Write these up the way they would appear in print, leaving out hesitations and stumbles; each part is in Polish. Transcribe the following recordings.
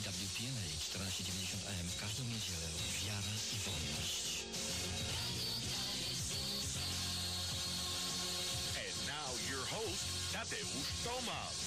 EWTN 1490 AM w każdą niedzielę. Wiara i wolność. And now your host, Tadeusz Tomasz.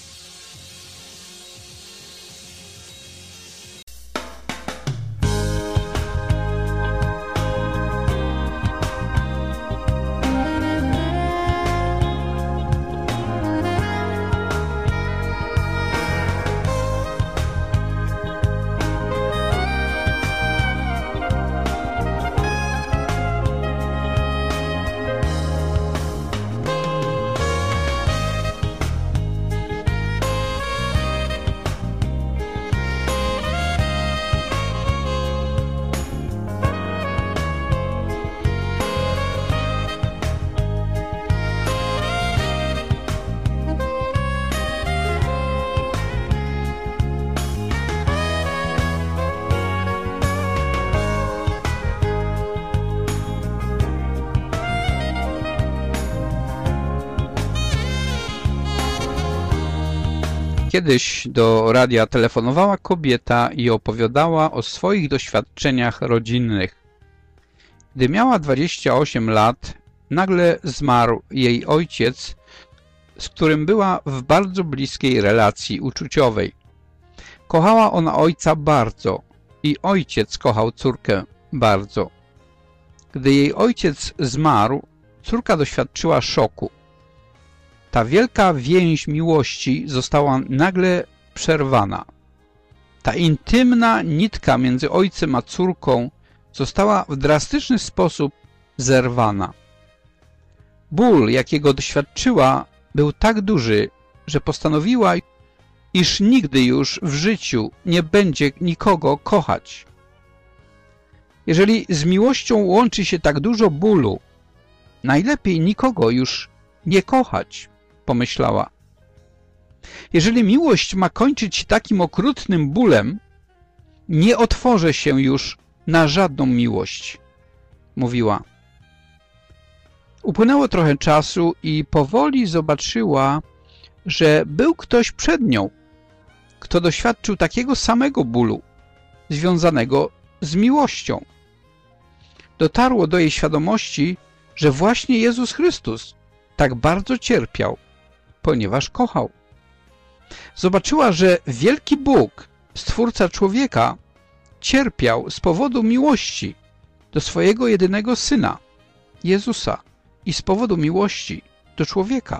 Kiedyś do radia telefonowała kobieta i opowiadała o swoich doświadczeniach rodzinnych. Gdy miała 28 lat, nagle zmarł jej ojciec, z którym była w bardzo bliskiej relacji uczuciowej. Kochała ona ojca bardzo i ojciec kochał córkę bardzo. Gdy jej ojciec zmarł, córka doświadczyła szoku. Ta wielka więź miłości została nagle przerwana. Ta intymna nitka między ojcem a córką została w drastyczny sposób zerwana. Ból, jakiego doświadczyła, był tak duży, że postanowiła, iż nigdy już w życiu nie będzie nikogo kochać. Jeżeli z miłością łączy się tak dużo bólu, najlepiej nikogo już nie kochać, pomyślała. Jeżeli miłość ma kończyć się takim okrutnym bólem, nie otworzę się już na żadną miłość, mówiła. Upłynęło trochę czasu i powoli zobaczyła, że był ktoś przed nią, kto doświadczył takiego samego bólu, związanego z miłością. Dotarło do jej świadomości, że właśnie Jezus Chrystus tak bardzo cierpiał, ponieważ kochał. Zobaczyła, że wielki Bóg, Stwórca człowieka, cierpiał z powodu miłości do swojego jedynego Syna, Jezusa, i z powodu miłości do człowieka.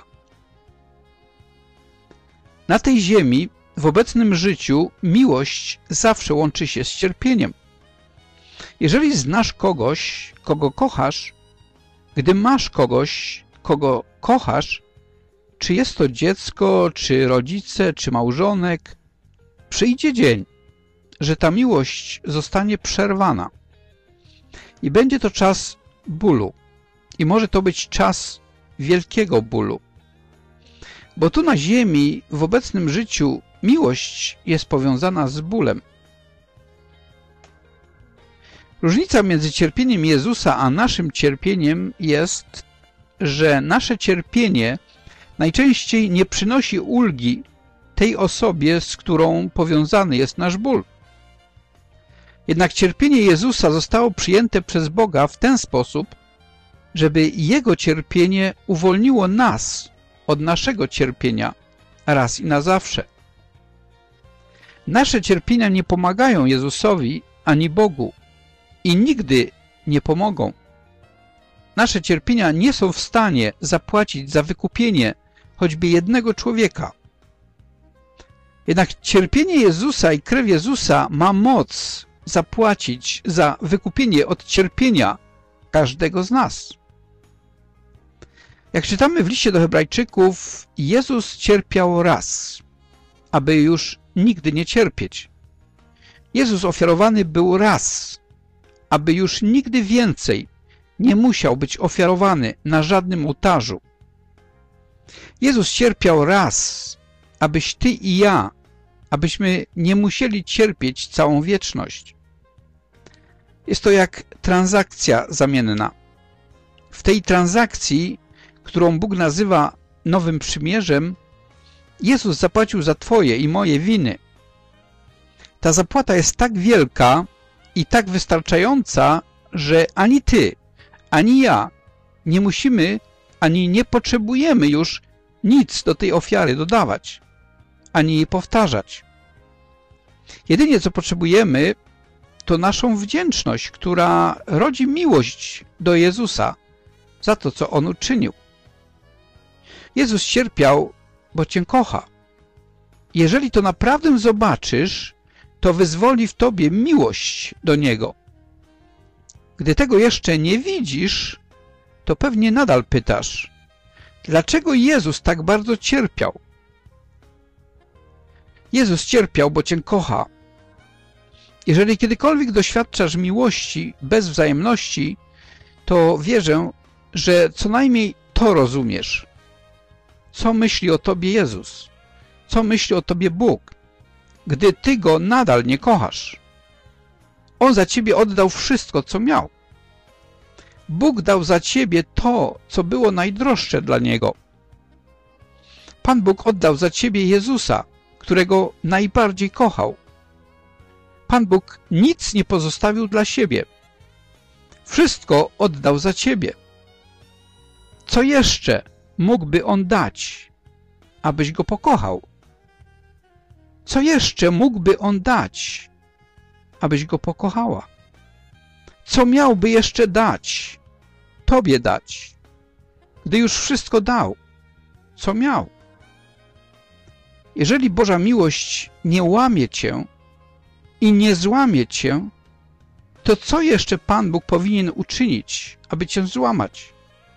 Na tej ziemi, w obecnym życiu, miłość zawsze łączy się z cierpieniem. Jeżeli znasz kogoś, kogo kochasz, gdy masz kogoś, kogo kochasz, czy jest to dziecko, czy rodzice, czy małżonek, przyjdzie dzień, że ta miłość zostanie przerwana. I będzie to czas bólu. I może to być czas wielkiego bólu. Bo tu na ziemi, w obecnym życiu, miłość jest powiązana z bólem. Różnica między cierpieniem Jezusa a naszym cierpieniem jest, że nasze cierpienie najczęściej nie przynosi ulgi tej osobie, z którą powiązany jest nasz ból. Jednak cierpienie Jezusa zostało przyjęte przez Boga w ten sposób, żeby Jego cierpienie uwolniło nas od naszego cierpienia raz i na zawsze. Nasze cierpienia nie pomagają Jezusowi ani Bogu i nigdy nie pomogą. Nasze cierpienia nie są w stanie zapłacić za wykupienie choćby jednego człowieka. Jednak cierpienie Jezusa i krew Jezusa ma moc zapłacić za wykupienie od cierpienia każdego z nas. Jak czytamy w liście do Hebrajczyków, Jezus cierpiał raz, aby już nigdy nie cierpieć. Jezus ofiarowany był raz, aby już nigdy więcej nie musiał być ofiarowany na żadnym ołtarzu. Jezus cierpiał raz, abyś ty i ja, abyśmy nie musieli cierpieć całą wieczność. Jest to jak transakcja zamienna. W tej transakcji, którą Bóg nazywa Nowym Przymierzem, Jezus zapłacił za twoje i moje winy. Ta zapłata jest tak wielka i tak wystarczająca, że ani ty, ani ja nie musimy, ani nie potrzebujemy już nic do tej ofiary dodawać, ani jej powtarzać. Jedynie co potrzebujemy, to naszą wdzięczność, która rodzi miłość do Jezusa za to, co On uczynił. Jezus cierpiał, bo Cię kocha. Jeżeli to naprawdę zobaczysz, to wyzwoli w Tobie miłość do Niego. Gdy tego jeszcze nie widzisz, to pewnie nadal pytasz, dlaczego Jezus tak bardzo cierpiał? Jezus cierpiał, bo Cię kocha. Jeżeli kiedykolwiek doświadczasz miłości bez wzajemności, to wierzę, że co najmniej to rozumiesz. Co myśli o Tobie Jezus? Co myśli o Tobie Bóg, gdy Ty Go nadal nie kochasz? On za Ciebie oddał wszystko, co miał. Bóg dał za Ciebie to, co było najdroższe dla Niego. Pan Bóg oddał za Ciebie Jezusa, którego najbardziej kochał. Pan Bóg nic nie pozostawił dla siebie. Wszystko oddał za Ciebie. Co jeszcze mógłby On dać, abyś Go pokochał? Co jeszcze mógłby On dać, abyś Go pokochała? Co miałby jeszcze dać, Tobie dać, gdy już wszystko dał, co miał? Jeżeli Boża miłość nie łamie Cię i nie złamie Cię, to co jeszcze Pan Bóg powinien uczynić, aby Cię złamać?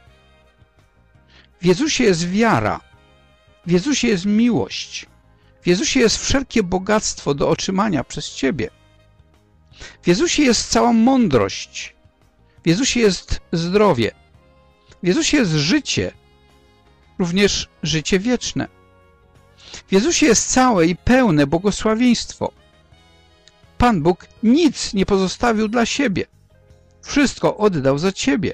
W Jezusie jest wiara, w Jezusie jest miłość, w Jezusie jest wszelkie bogactwo do otrzymania przez Ciebie. W Jezusie jest cała mądrość, w Jezusie jest zdrowie, w Jezusie jest życie, również życie wieczne. W Jezusie jest całe i pełne błogosławieństwo. Pan Bóg nic nie pozostawił dla siebie. Wszystko oddał za Ciebie.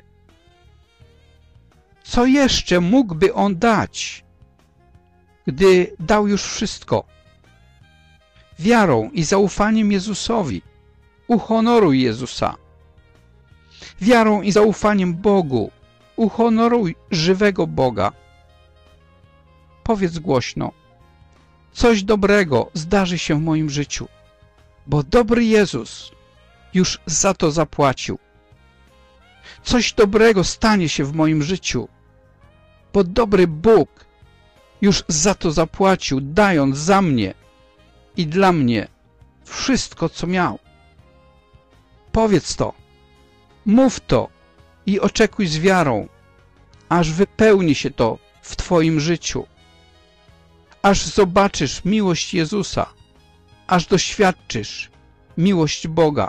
Co jeszcze mógłby On dać, gdy dał już wszystko? Wiarą i zaufaniem Jezusowi uhonoruj Jezusa. Wiarą i zaufaniem Bogu uhonoruj żywego Boga. Powiedz głośno, coś dobrego zdarzy się w moim życiu, bo dobry Jezus już za to zapłacił. Coś dobrego stanie się w moim życiu, bo dobry Bóg już za to zapłacił, dając za mnie i dla mnie wszystko, co miał. Powiedz to, mów to i oczekuj z wiarą, aż wypełni się to w Twoim życiu, aż zobaczysz miłość Jezusa, aż doświadczysz miłość Boga.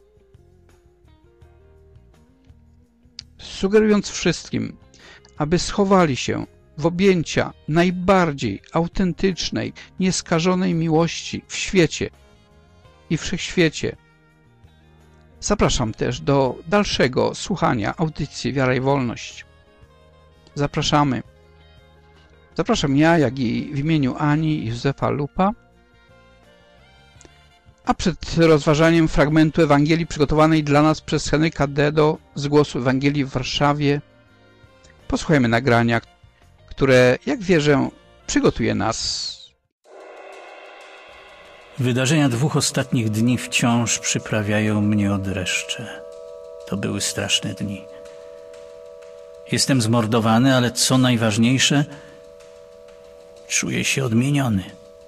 Sugerując wszystkim, aby schowali się w objęcia najbardziej autentycznej, nieskażonej miłości w świecie i wszechświecie. Zapraszam też do dalszego słuchania audycji Wiara i Wolność. Zapraszam ja, jak i w imieniu Ani i Józefa Lupa. A przed rozważaniem fragmentu Ewangelii przygotowanej dla nas przez Henryka Dedo z Głosu Ewangelii w Warszawie, posłuchajmy nagrania, które, jak wierzę, przygotuje nas. Wydarzenia 2 ostatnich dni wciąż przyprawiają mnie o dreszcze. To były straszne dni. Jestem zmordowany, ale co najważniejsze, czuję się odmieniony.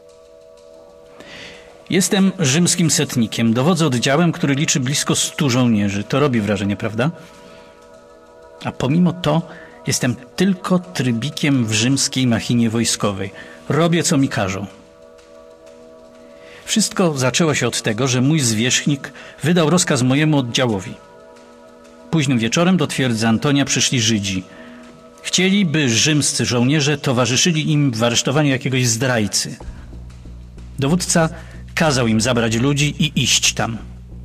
Jestem rzymskim setnikiem. Dowodzę oddziałem, który liczy blisko 100 żołnierzy. To robi wrażenie, prawda? A pomimo to jestem tylko trybikiem w rzymskiej machinie wojskowej. Robię, co mi każą. Wszystko zaczęło się od tego, że mój zwierzchnik wydał rozkaz mojemu oddziałowi. Późnym wieczorem do twierdzy Antonia przyszli Żydzi. Chcieli, by rzymscy żołnierze towarzyszyli im w aresztowaniu jakiegoś zdrajcy. Dowódca kazał im zabrać ludzi i iść tam.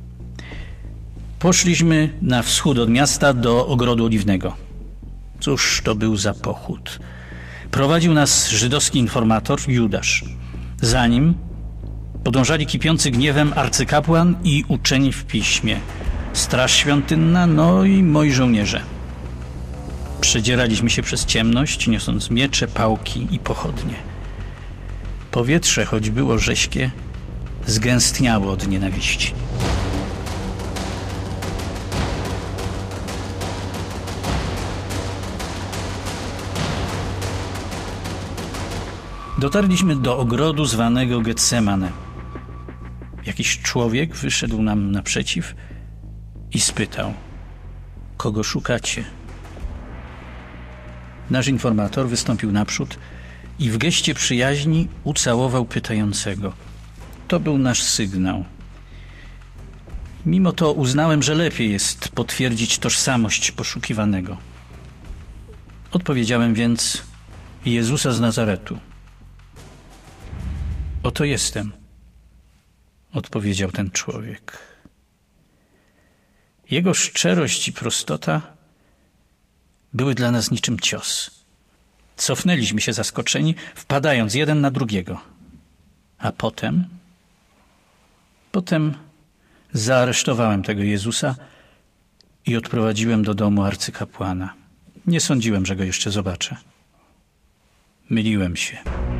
Poszliśmy na wschód od miasta do Ogrodu Oliwnego. Cóż to był za pochód. Prowadził nas żydowski informator Judasz. Za nim Podążali kipiący gniewem arcykapłan i uczeni w piśmie, straż świątynna, no i moi żołnierze. Przedzieraliśmy się przez ciemność, niosąc miecze, pałki i pochodnie. Powietrze, choć było rześkie, zgęstniało od nienawiści. Dotarliśmy do ogrodu zwanego Getsemane. Jakiś człowiek wyszedł nam naprzeciw i spytał: kogo szukacie? Nasz informator wystąpił naprzód i w geście przyjaźni ucałował pytającego. To był nasz sygnał. Mimo to uznałem, że lepiej jest potwierdzić tożsamość poszukiwanego. Odpowiedziałem więc: Jezusa z Nazaretu. Oto jestem, odpowiedział ten człowiek. Jego szczerość i prostota były dla nas niczym cios. Cofnęliśmy się zaskoczeni, wpadając jeden na drugiego. A potem zaaresztowałem tego Jezusa i odprowadziłem do domu arcykapłana. Nie sądziłem, że go jeszcze zobaczę. Myliłem się.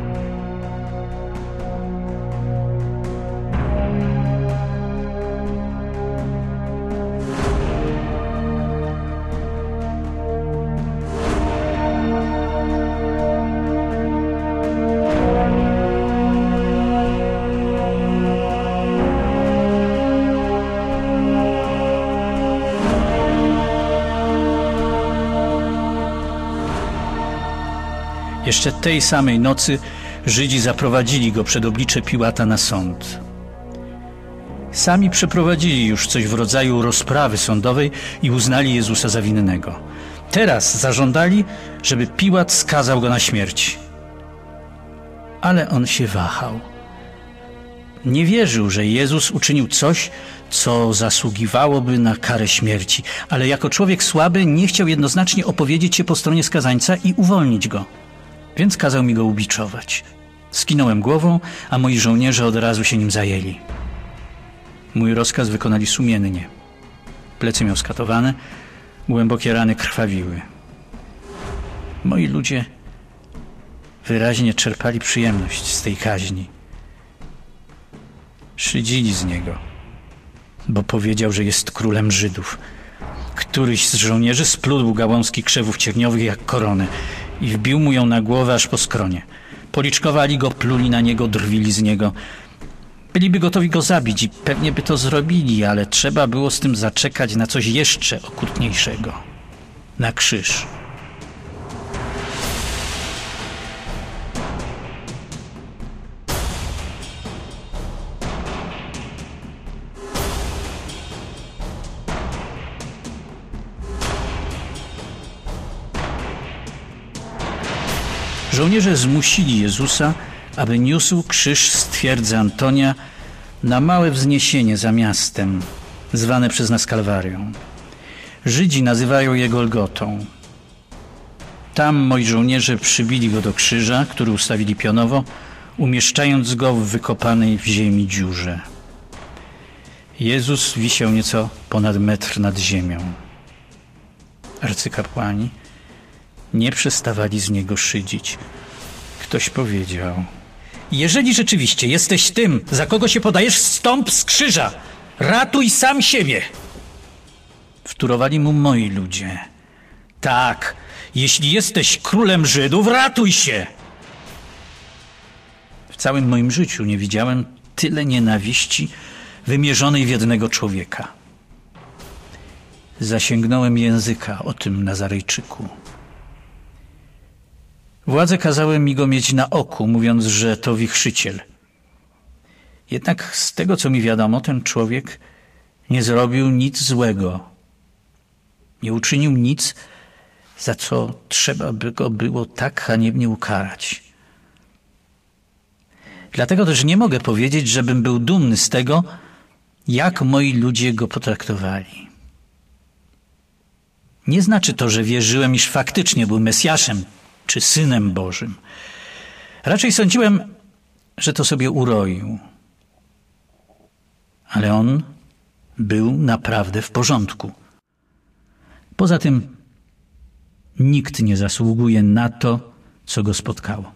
Jeszcze tej samej nocy Żydzi zaprowadzili go przed oblicze Piłata na sąd. Sami przeprowadzili już coś w rodzaju rozprawy sądowej i uznali Jezusa za winnego. Teraz zażądali, żeby Piłat skazał go na śmierć. Ale on się wahał. Nie wierzył, że Jezus uczynił coś, co zasługiwałoby na karę śmierci, ale jako człowiek słaby nie chciał jednoznacznie opowiedzieć się po stronie skazańca i uwolnić go. Więc kazał mi go ubiczować. Skinąłem głową, a moi żołnierze od razu się nim zajęli. Mój rozkaz wykonali sumiennie. Plecy miał skatowane, głębokie rany krwawiły. Moi ludzie wyraźnie czerpali przyjemność z tej kaźni. Szydzili z niego, bo powiedział, że jest królem Żydów. Któryś z żołnierzy splótł gałązki krzewów cierniowych jak koronę i wbił mu ją na głowę aż po skronie. Policzkowali go, pluli na niego, drwili z niego. Byliby gotowi go zabić i pewnie by to zrobili, ale trzeba było z tym zaczekać na coś jeszcze okrutniejszego. Na krzyż. Żołnierze zmusili Jezusa, aby niósł krzyż z twierdzy Antonia na małe wzniesienie za miastem, zwane przez nas Kalwarią. Żydzi nazywają je Golgotą. Tam moi żołnierze przybili go do krzyża, który ustawili pionowo, umieszczając go w wykopanej w ziemi dziurze. Jezus wisiał nieco ponad metr nad ziemią. Arcykapłani nie przestawali z niego szydzić. Ktoś powiedział: jeżeli rzeczywiście jesteś tym, za kogo się podajesz, zstąp z krzyża! Ratuj sam siebie! Wtórowali mu moi ludzie: tak, jeśli jesteś królem Żydów, ratuj się! W całym moim życiu nie widziałem tyle nienawiści wymierzonej w jednego człowieka. Zasięgnąłem języka o tym Nazarejczyku. Władze kazały mi go mieć na oku, mówiąc, że to wichrzyciel. Jednak z tego, co mi wiadomo, ten człowiek nie zrobił nic złego. Nie uczynił nic, za co trzeba by go było tak haniebnie ukarać. Dlatego też nie mogę powiedzieć, żebym był dumny z tego, jak moi ludzie go potraktowali. Nie znaczy to, że wierzyłem, iż faktycznie był Mesjaszem czy Synem Bożym. Raczej sądziłem, że to sobie uroił. ale on był naprawdę w porządku. Poza tym nikt nie zasługuje na to, co go spotkało.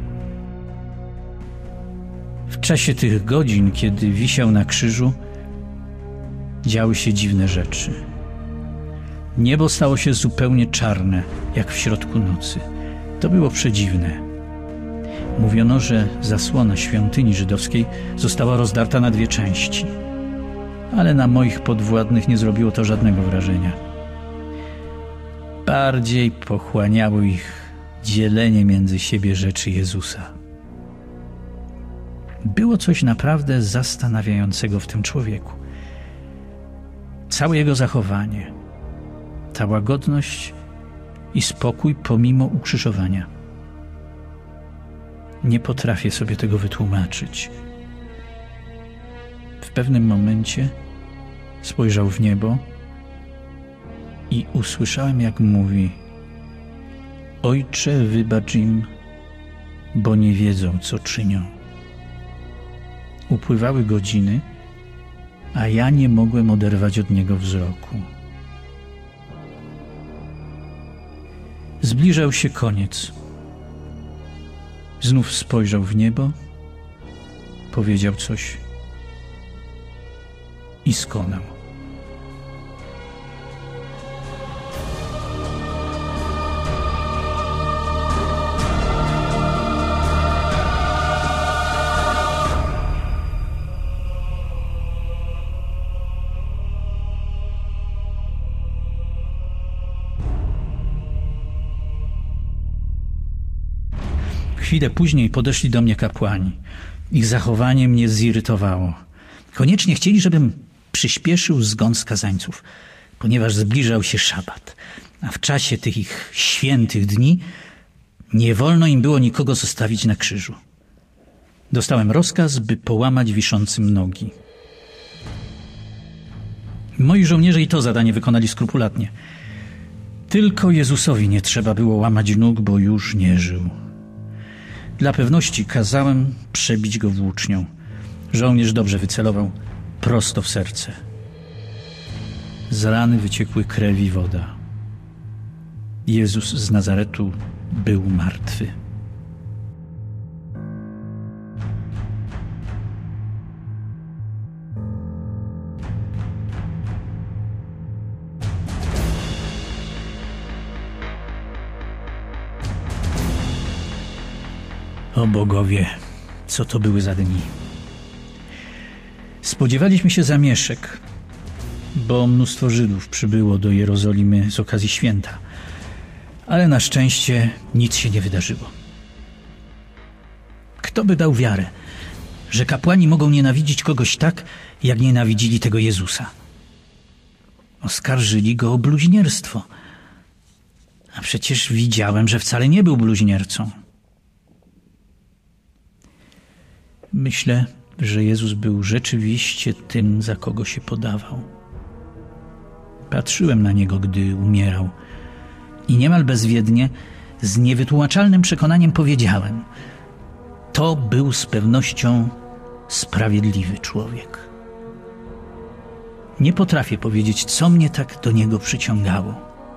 W czasie tych godzin, kiedy wisiał na krzyżu, działy się dziwne rzeczy. Niebo stało się zupełnie czarne, jak w środku nocy. To było przedziwne. Mówiono, że zasłona świątyni żydowskiej została rozdarta na 2 części. Ale na moich podwładnych nie zrobiło to żadnego wrażenia. Bardziej pochłaniało ich dzielenie między siebie rzeczy Jezusa. Było coś naprawdę zastanawiającego w tym człowieku. Całe jego zachowanie, ta łagodność i spokój pomimo ukrzyżowania. Nie potrafię sobie tego wytłumaczyć. W pewnym momencie spojrzał w niebo i usłyszałem, jak mówi: Ojcze, wybacz im, bo nie wiedzą, co czynią. Upływały godziny, a ja nie mogłem oderwać od niego wzroku. Zbliżał się koniec. Znów spojrzał w niebo, powiedział coś i skonał. Chwilę później podeszli do mnie kapłani. Ich zachowanie mnie zirytowało. Koniecznie chcieli, żebym przyspieszył zgon skazańców, ponieważ zbliżał się szabat, a w czasie tych ich świętych dni nie wolno im było nikogo zostawić na krzyżu. Dostałem rozkaz, by połamać wiszącym nogi. Moi żołnierze i to zadanie wykonali skrupulatnie. Tylko Jezusowi nie trzeba było łamać nóg, bo już nie żył. Dla pewności kazałem przebić go włócznią. Żołnierz dobrze wycelował, prosto w serce. Z rany wyciekły krew i woda. Jezus z Nazaretu był martwy. O bogowie, co to były za dni. Spodziewaliśmy się zamieszek, bo mnóstwo Żydów przybyło do Jerozolimy z okazji święta. Ale na szczęście nic się nie wydarzyło. Kto by dał wiarę, że kapłani mogą nienawidzić kogoś tak, jak nienawidzili tego Jezusa? Oskarżyli go o bluźnierstwo. A przecież widziałem, że wcale nie był bluźniercą. Myślę, że Jezus był rzeczywiście tym, za kogo się podawał. Patrzyłem na Niego, gdy umierał i niemal bezwiednie, z niewytłumaczalnym przekonaniem powiedziałem: to był z pewnością sprawiedliwy człowiek. Nie potrafię powiedzieć, co mnie tak do Niego przyciągało.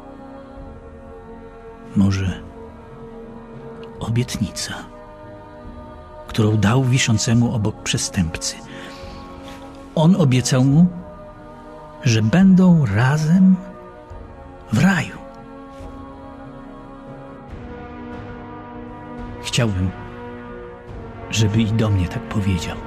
Może obietnica, którą dał wiszącemu obok przestępcy. On obiecał mu, że będą razem w raju. Chciałbym, żeby i do mnie tak powiedział.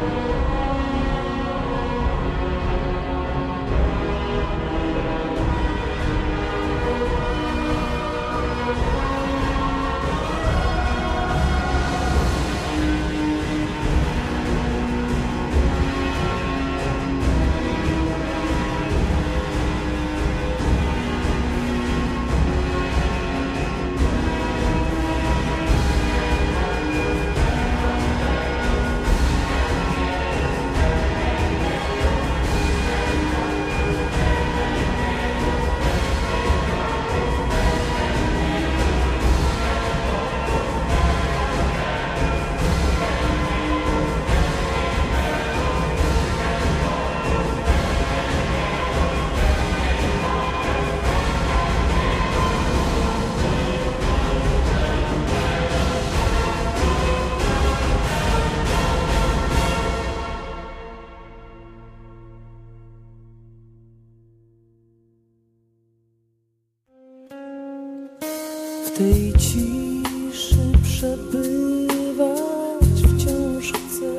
W tej ciszy przebywać wciąż chcę,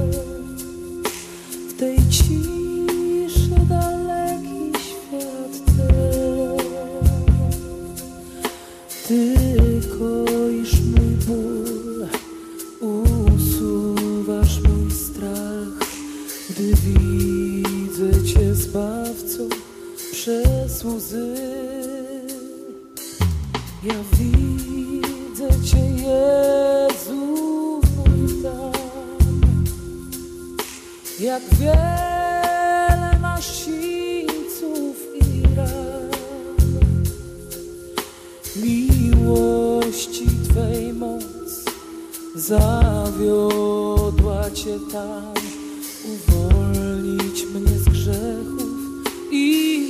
w tej ciszy daleki świat ten. Ty koisz mój ból, usuwasz mój strach, gdy widzę Cię Zbawco przez łzy. Ja widzę Cię, Jezu mój Pan, jak wiele masz sińców i ran. Miłości Twej moc zawiodła Cię tam, uwolnić mnie z grzechów i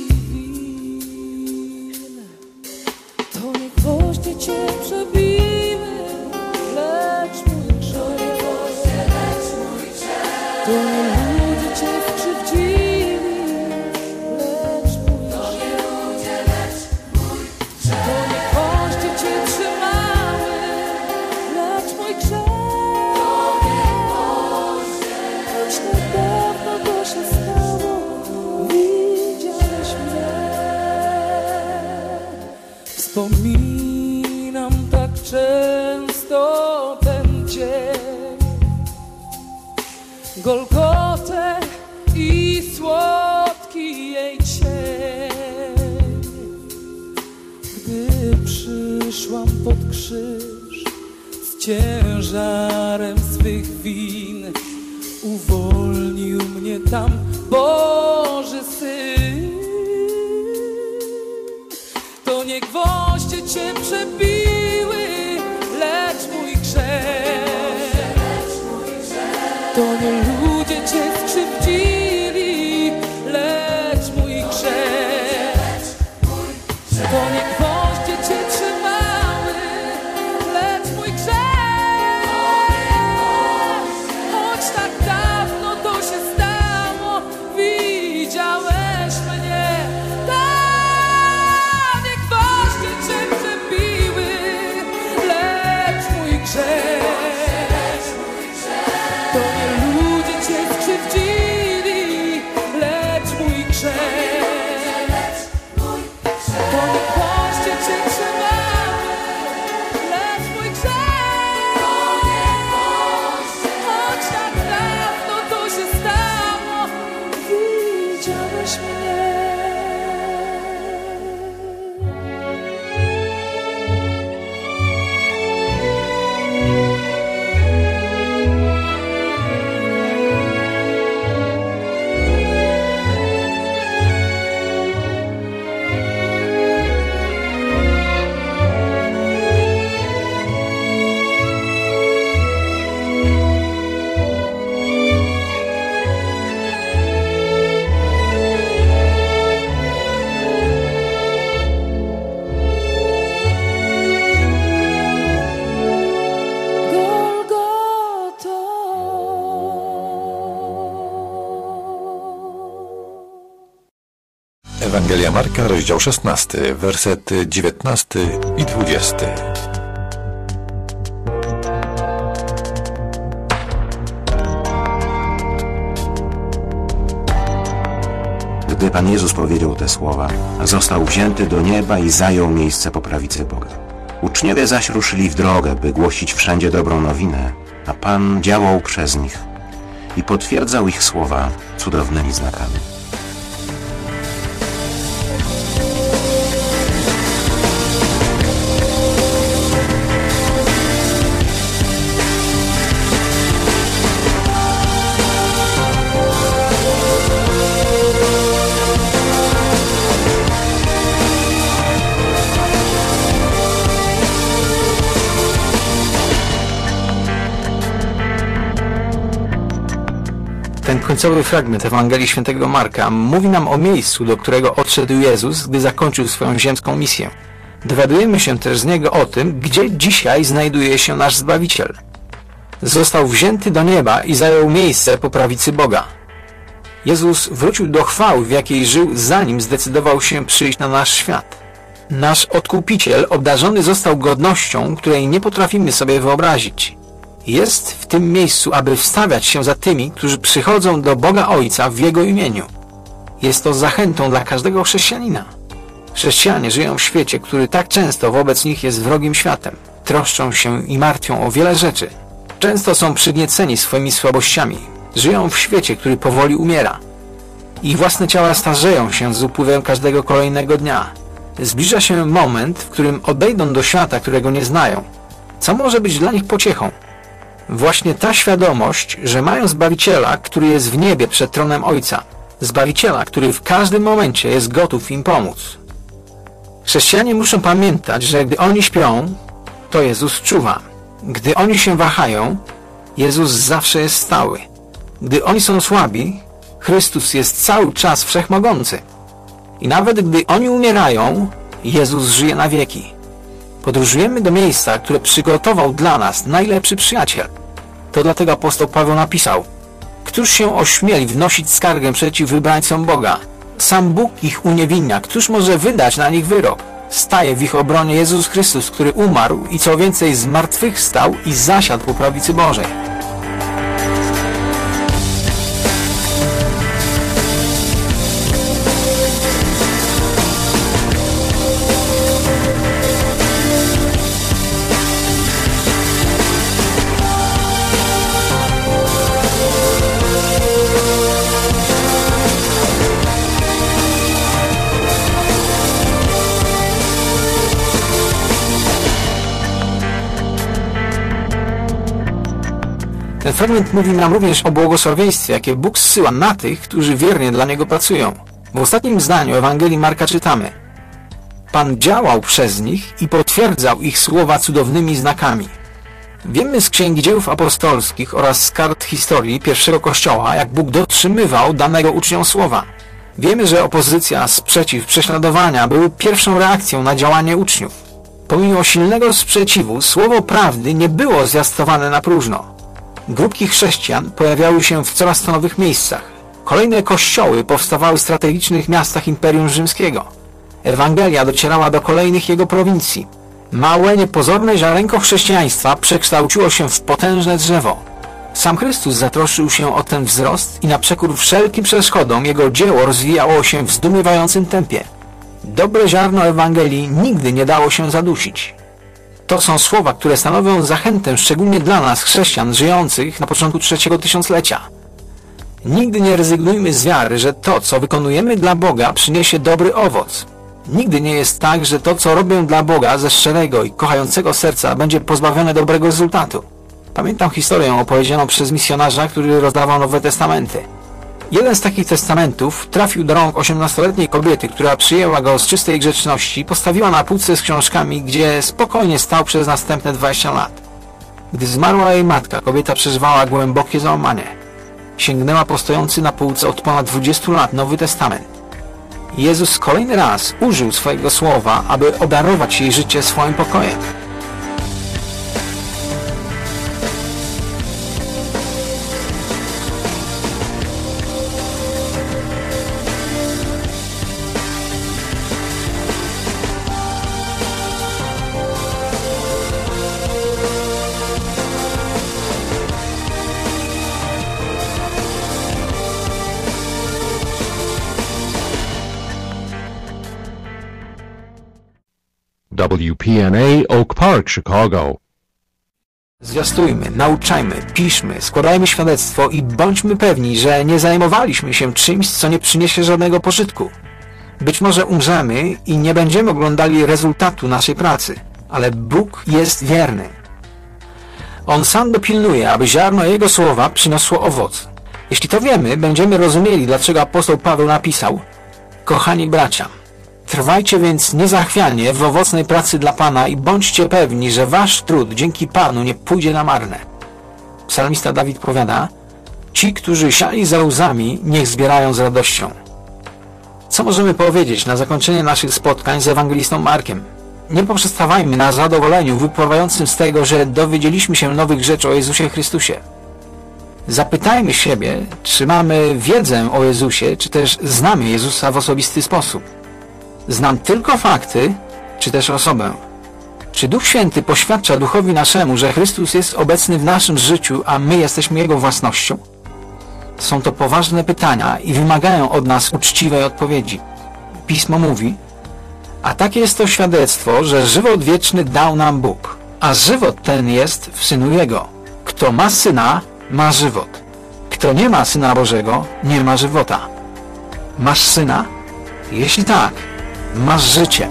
gwoździe Cię przebiły, lecz mój grzech. To nie ludzie Cię skrzywdzili, lecz mój grzech. To nie gwoździe Cię trzymały, lecz mój grzech. Choć tak dawno to się stało, widziałeś mnie. Wspominam tak często ten dzień, Golgotę i słodki jej cień. Gdy przyszłam pod krzyż z ciężarem swych win, uwolnił mnie tam Boży Syn. To nie gwoździe Cię przebiły, lecz mój grzech. To nie ludzie Cię skrzywdzili, lecz mój grzech. To nie gwoździe Cię trzymały, lecz mój grzech. Choć tak dawno to się stało, widziałeś mnie. To nie ludzie Cię skrzywdzili, lecz mój grzech. To nie gwoździe Cię trzymały, lecz mój grzech. Choć tak dawno to się stało, widziałeś mnie. Ewangelia Marka, rozdział 16, wersety 19 i 20. Gdy Pan Jezus powiedział te słowa, został wzięty do nieba i zajął miejsce po prawicy Boga. Uczniowie zaś ruszyli w drogę, by głosić wszędzie dobrą nowinę, a Pan działał przez nich i potwierdzał ich słowa cudownymi znakami. Ten końcowy fragment Ewangelii Świętego Marka mówi nam o miejscu, do którego odszedł Jezus, gdy zakończył swoją ziemską misję. Dowiadujemy się też z niego o tym, gdzie dzisiaj znajduje się nasz Zbawiciel. Został wzięty do nieba i zajął miejsce po prawicy Boga. Jezus wrócił do chwały, w jakiej żył, zanim zdecydował się przyjść na nasz świat. Nasz Odkupiciel obdarzony został godnością, której nie potrafimy sobie wyobrazić. Jest w tym miejscu, aby wstawiać się za tymi, którzy przychodzą do Boga Ojca w Jego imieniu. Jest to zachętą dla każdego chrześcijanina. Chrześcijanie żyją w świecie, który tak często wobec nich jest wrogim światem. Troszczą się i martwią o wiele rzeczy. Często są przygnieceni swoimi słabościami. Żyją w świecie, który powoli umiera. Ich własne ciała starzeją się z upływem każdego kolejnego dnia. Zbliża się moment, w którym odejdą do świata, którego nie znają. Co może być dla nich pociechą? Właśnie ta świadomość, że mają Zbawiciela, który jest w niebie przed tronem Ojca. Zbawiciela, który w każdym momencie jest gotów im pomóc. Chrześcijanie muszą pamiętać, że gdy oni śpią, to Jezus czuwa. Gdy oni się wahają, Jezus zawsze jest stały. Gdy oni są słabi, Chrystus jest cały czas wszechmogący. I nawet gdy oni umierają, Jezus żyje na wieki. Podróżujemy do miejsca, które przygotował dla nas najlepszy przyjaciel. To dlatego apostoł Paweł napisał: Któż się ośmieli wnosić skargę przeciw wybrańcom Boga? Sam Bóg ich uniewinnia. Któż może wydać na nich wyrok? Staje w ich obronie Jezus Chrystus, który umarł i co więcej zmartwychwstał i zasiadł po prawicy Bożej. Ten fragment mówi nam również o błogosławieństwie, jakie Bóg zsyła na tych, którzy wiernie dla Niego pracują. W ostatnim zdaniu Ewangelii Marka czytamy: Pan działał przez nich i potwierdzał ich słowa cudownymi znakami. Wiemy z Księgi Dziejów Apostolskich oraz z kart historii pierwszego Kościoła, jak Bóg dotrzymywał danego uczniom słowa. Wiemy, że opozycja, sprzeciw, prześladowania były pierwszą reakcją na działanie uczniów. Pomimo silnego sprzeciwu, słowo prawdy nie było zwiastowane na próżno. Grupki chrześcijan pojawiały się w coraz to nowych miejscach. Kolejne kościoły powstawały w strategicznych miastach Imperium Rzymskiego. Ewangelia docierała do kolejnych jego prowincji. Małe, niepozorne ziarenko chrześcijaństwa przekształciło się w potężne drzewo. Sam Chrystus zatroszczył się o ten wzrost i na przekór wszelkim przeszkodom Jego dzieło rozwijało się w zdumiewającym tempie. Dobre ziarno Ewangelii nigdy nie dało się zadusić. To są słowa, które stanowią zachętę szczególnie dla nas, chrześcijan żyjących na początku trzeciego tysiąclecia. Nigdy nie rezygnujmy z wiary, że to, co wykonujemy dla Boga, przyniesie dobry owoc. Nigdy nie jest tak, że to, co robię dla Boga ze szczerego i kochającego serca, będzie pozbawione dobrego rezultatu. Pamiętam historię opowiedzianą przez misjonarza, który rozdawał Nowe Testamenty. Jeden z takich testamentów trafił do rąk 18-letniej kobiety, która przyjęła go z czystej grzeczności, postawiła na półce z książkami, gdzie spokojnie stał przez następne 20 lat. Gdy zmarła jej matka, kobieta przeżywała głębokie załamanie. Sięgnęła po stojący na półce od ponad 20 lat Nowy Testament. Jezus kolejny raz użył swojego słowa, aby obdarować jej życie swoim pokojem. WPNA Oak Park, Chicago. Zwiastujmy, nauczajmy, piszmy, składajmy świadectwo i bądźmy pewni, że nie zajmowaliśmy się czymś, co nie przyniesie żadnego pożytku. Być może umrzemy i nie będziemy oglądali rezultatu naszej pracy, ale Bóg jest wierny. On sam dopilnuje, aby ziarno Jego słowa przyniosło owoc. Jeśli to wiemy, będziemy rozumieli, dlaczego apostoł Paweł napisał: Kochani bracia, trwajcie więc niezachwianie w owocnej pracy dla Pana i bądźcie pewni, że wasz trud dzięki Panu nie pójdzie na marne. Psalmista Dawid powiada: Ci, którzy siali za łzami, niech zbierają z radością. Co możemy powiedzieć na zakończenie naszych spotkań z ewangelistą Markiem? Nie poprzestawajmy na zadowoleniu wypływającym z tego, że dowiedzieliśmy się nowych rzeczy o Jezusie Chrystusie. Zapytajmy siebie, czy mamy wiedzę o Jezusie, czy też znamy Jezusa w osobisty sposób. Znam tylko fakty, czy też osobę? Czy Duch Święty poświadcza Duchowi naszemu, że Chrystus jest obecny w naszym życiu, a my jesteśmy Jego własnością? Są to poważne pytania i wymagają od nas uczciwej odpowiedzi. Pismo mówi: a takie jest to świadectwo, że żywot wieczny dał nam Bóg, a żywot ten jest w Synu Jego. Kto ma Syna, ma żywot. Kto nie ma Syna Bożego, nie ma żywota. Masz Syna? Jeśli tak, masz życie.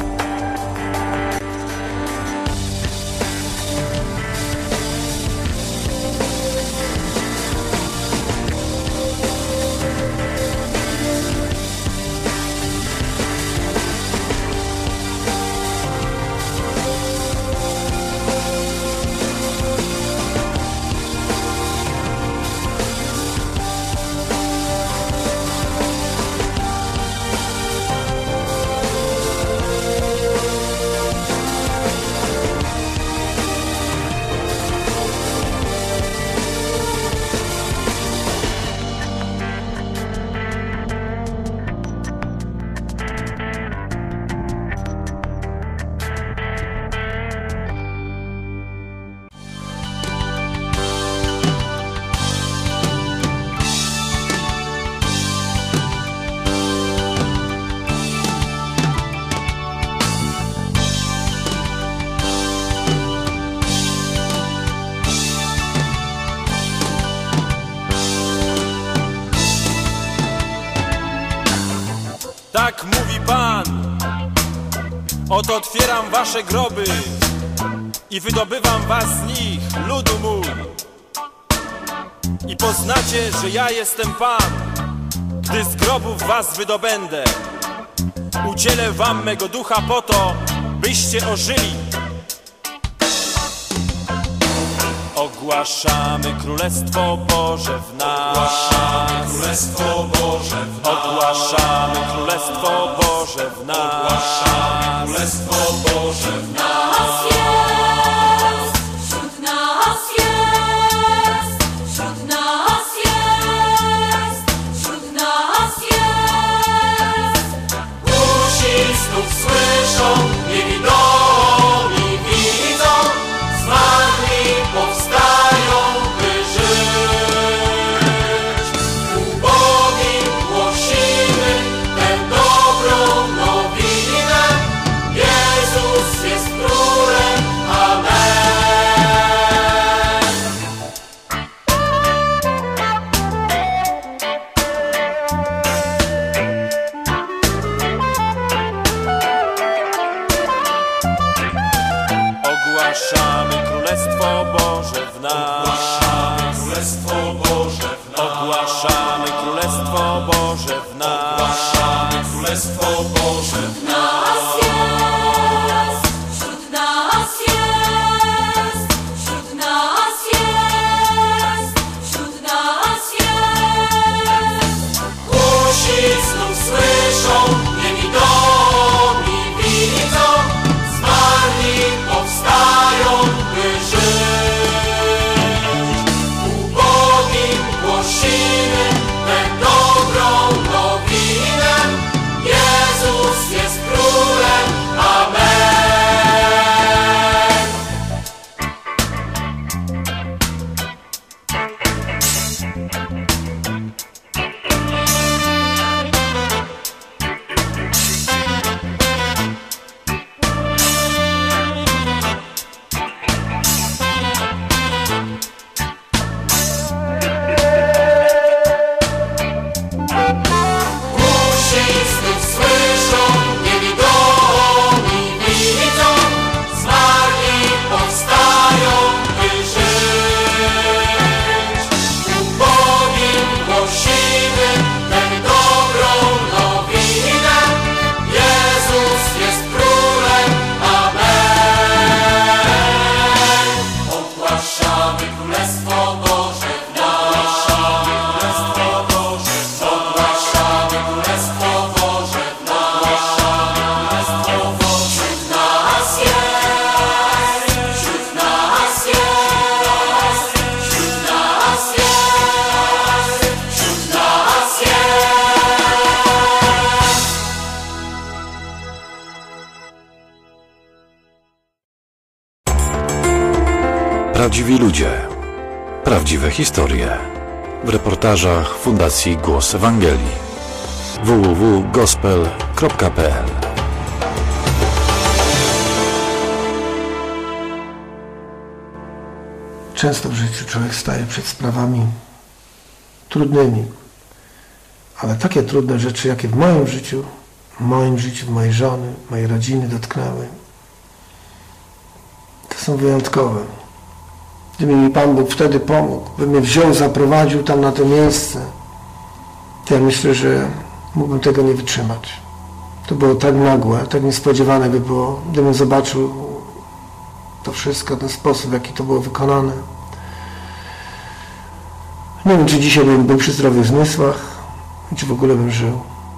Tak mówi Pan: oto otwieram wasze groby i wydobywam was z nich, ludu mój. I poznacie, że ja jestem Pan, gdy z grobów was wydobędę. Udzielę wam mego ducha po to, byście ożyli. Ogłaszamy Królestwo Boże w nas. Ogłaszamy Królestwo Boże w nas. Ogłaszamy Królestwo Boże w nas. Ogłaszamy Królestwo Boże w nas. Wśród nas jest, wśród nas jest, wśród nas jest. Usi znów słyszą, niewidomi widzą, zmarli powstają, by żyć. Ubogim głosimy tę dobrą nowinę. Jezus jest Królem. Amen. Ogłaszamy Królestwo Boże w nas. Ogłaszamy Królestwo Boże w nas. Ogłaszamy Królestwo Boże w nas. Ogłaszamy Królestwo Boże w nas. Nas jest, wśród nas jest, wśród nas jest, wśród nas jest. Usi znów słyszą, niewidomi widzą, zmarli powstają, by żyć. Ubogim głosimy tę dobrą nowinę. Jezus jest Królem. Prawdziwi ludzie. Prawdziwe historie. W reportażach Fundacji Głos Ewangelii. www.gospel.pl. Często w życiu człowiek staje przed sprawami trudnymi, ale takie trudne rzeczy, jakie w moim życiu, mojej żony, mojej rodziny dotknęły, to są wyjątkowe. Gdyby mi Pan Bóg wtedy pomógł, by mnie wziął, zaprowadził tam na to miejsce, to ja myślę, że mógłbym tego nie wytrzymać. To było tak nagłe, tak niespodziewane by było, gdybym zobaczył to wszystko, ten sposób, w jaki to było wykonane. Nie wiem, czy dzisiaj bym był przy zdrowych zmysłach, czy w ogóle bym żył.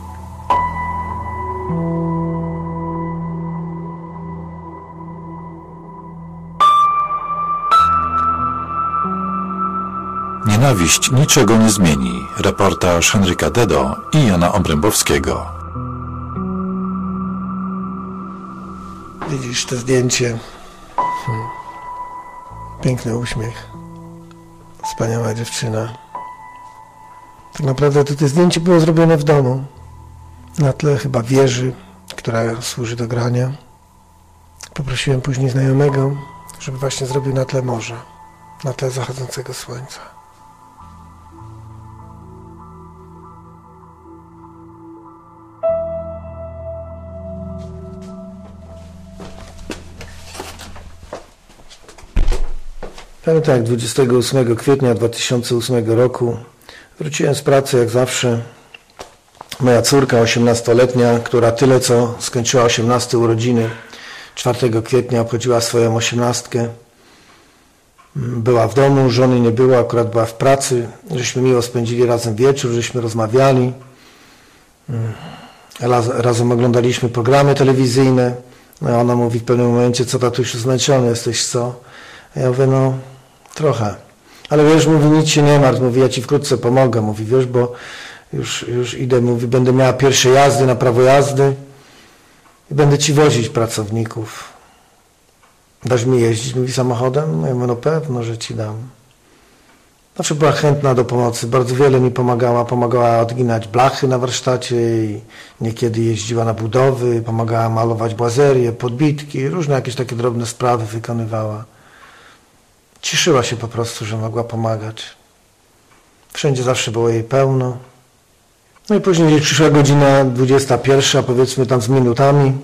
Nienawiść niczego nie zmieni. Reportaż Henryka Dedo i Jana Obrębowskiego. Widzisz to zdjęcie. Piękny uśmiech. Wspaniała dziewczyna. Tak naprawdę to zdjęcie było zrobione w domu. Na tle chyba wieży, która służy do grania. Poprosiłem później znajomego, żeby właśnie zrobił na tle morza. Na tle zachodzącego słońca. Pamiętam, jak 28 kwietnia 2008 roku wróciłem z pracy jak zawsze. Moja córka 18-letnia, która tyle co skończyła 18 urodziny, 4 kwietnia obchodziła swoją 18. Była w domu, żony nie było, akurat była w pracy. Żeśmy miło spędzili razem wieczór, żeśmy rozmawiali. Razem oglądaliśmy programy telewizyjne. No, ona mówi w pewnym momencie: co tatusiu, zmęczony jesteś, co? A ja mówię: no trochę. Ale wiesz, mówi, nic się nie martw, mówi, ja ci wkrótce pomogę, mówi, wiesz, bo już idę, mówi, będę miała pierwsze jazdy na prawo jazdy i będę ci wozić pracowników. Dasz mi jeździć, mówi, samochodem? Ja mówię, no pewno, że ci dam. Znaczy była chętna do pomocy, bardzo wiele mi pomagała odginać blachy na warsztacie i niekiedy jeździła na budowy, pomagała malować błazerię, podbitki, różne jakieś takie drobne sprawy wykonywała. Cieszyła się po prostu, że mogła pomagać. Wszędzie zawsze było jej pełno. No i później przyszła godzina 21, powiedzmy tam z minutami.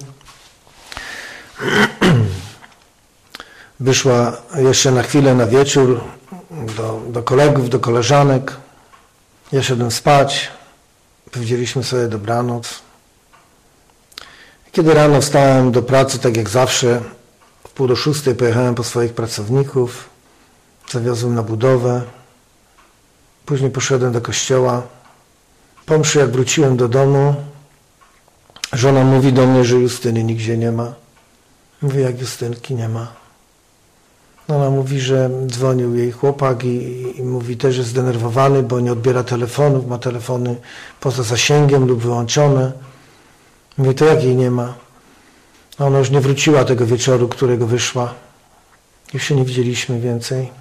Wyszła jeszcze na chwilę, na wieczór do kolegów, do koleżanek. Ja szedłem spać. Powiedzieliśmy sobie dobranoc. Kiedy rano wstałem do pracy, tak jak zawsze, w 5:45 pojechałem po swoich pracowników. Zawiozłem na budowę. Później poszedłem do kościoła. Po mszy, jak wróciłem do domu, żona mówi do mnie, że Justyny nigdzie nie ma. Mówię, jak Justynki nie ma? Ona mówi, że dzwonił jej chłopak i mówi też, że jest zdenerwowany, bo nie odbiera telefonów, ma telefony poza zasięgiem lub wyłączone. Mówi, to jak jej nie ma? A ona już nie wróciła tego wieczoru, którego wyszła. Już się nie widzieliśmy więcej.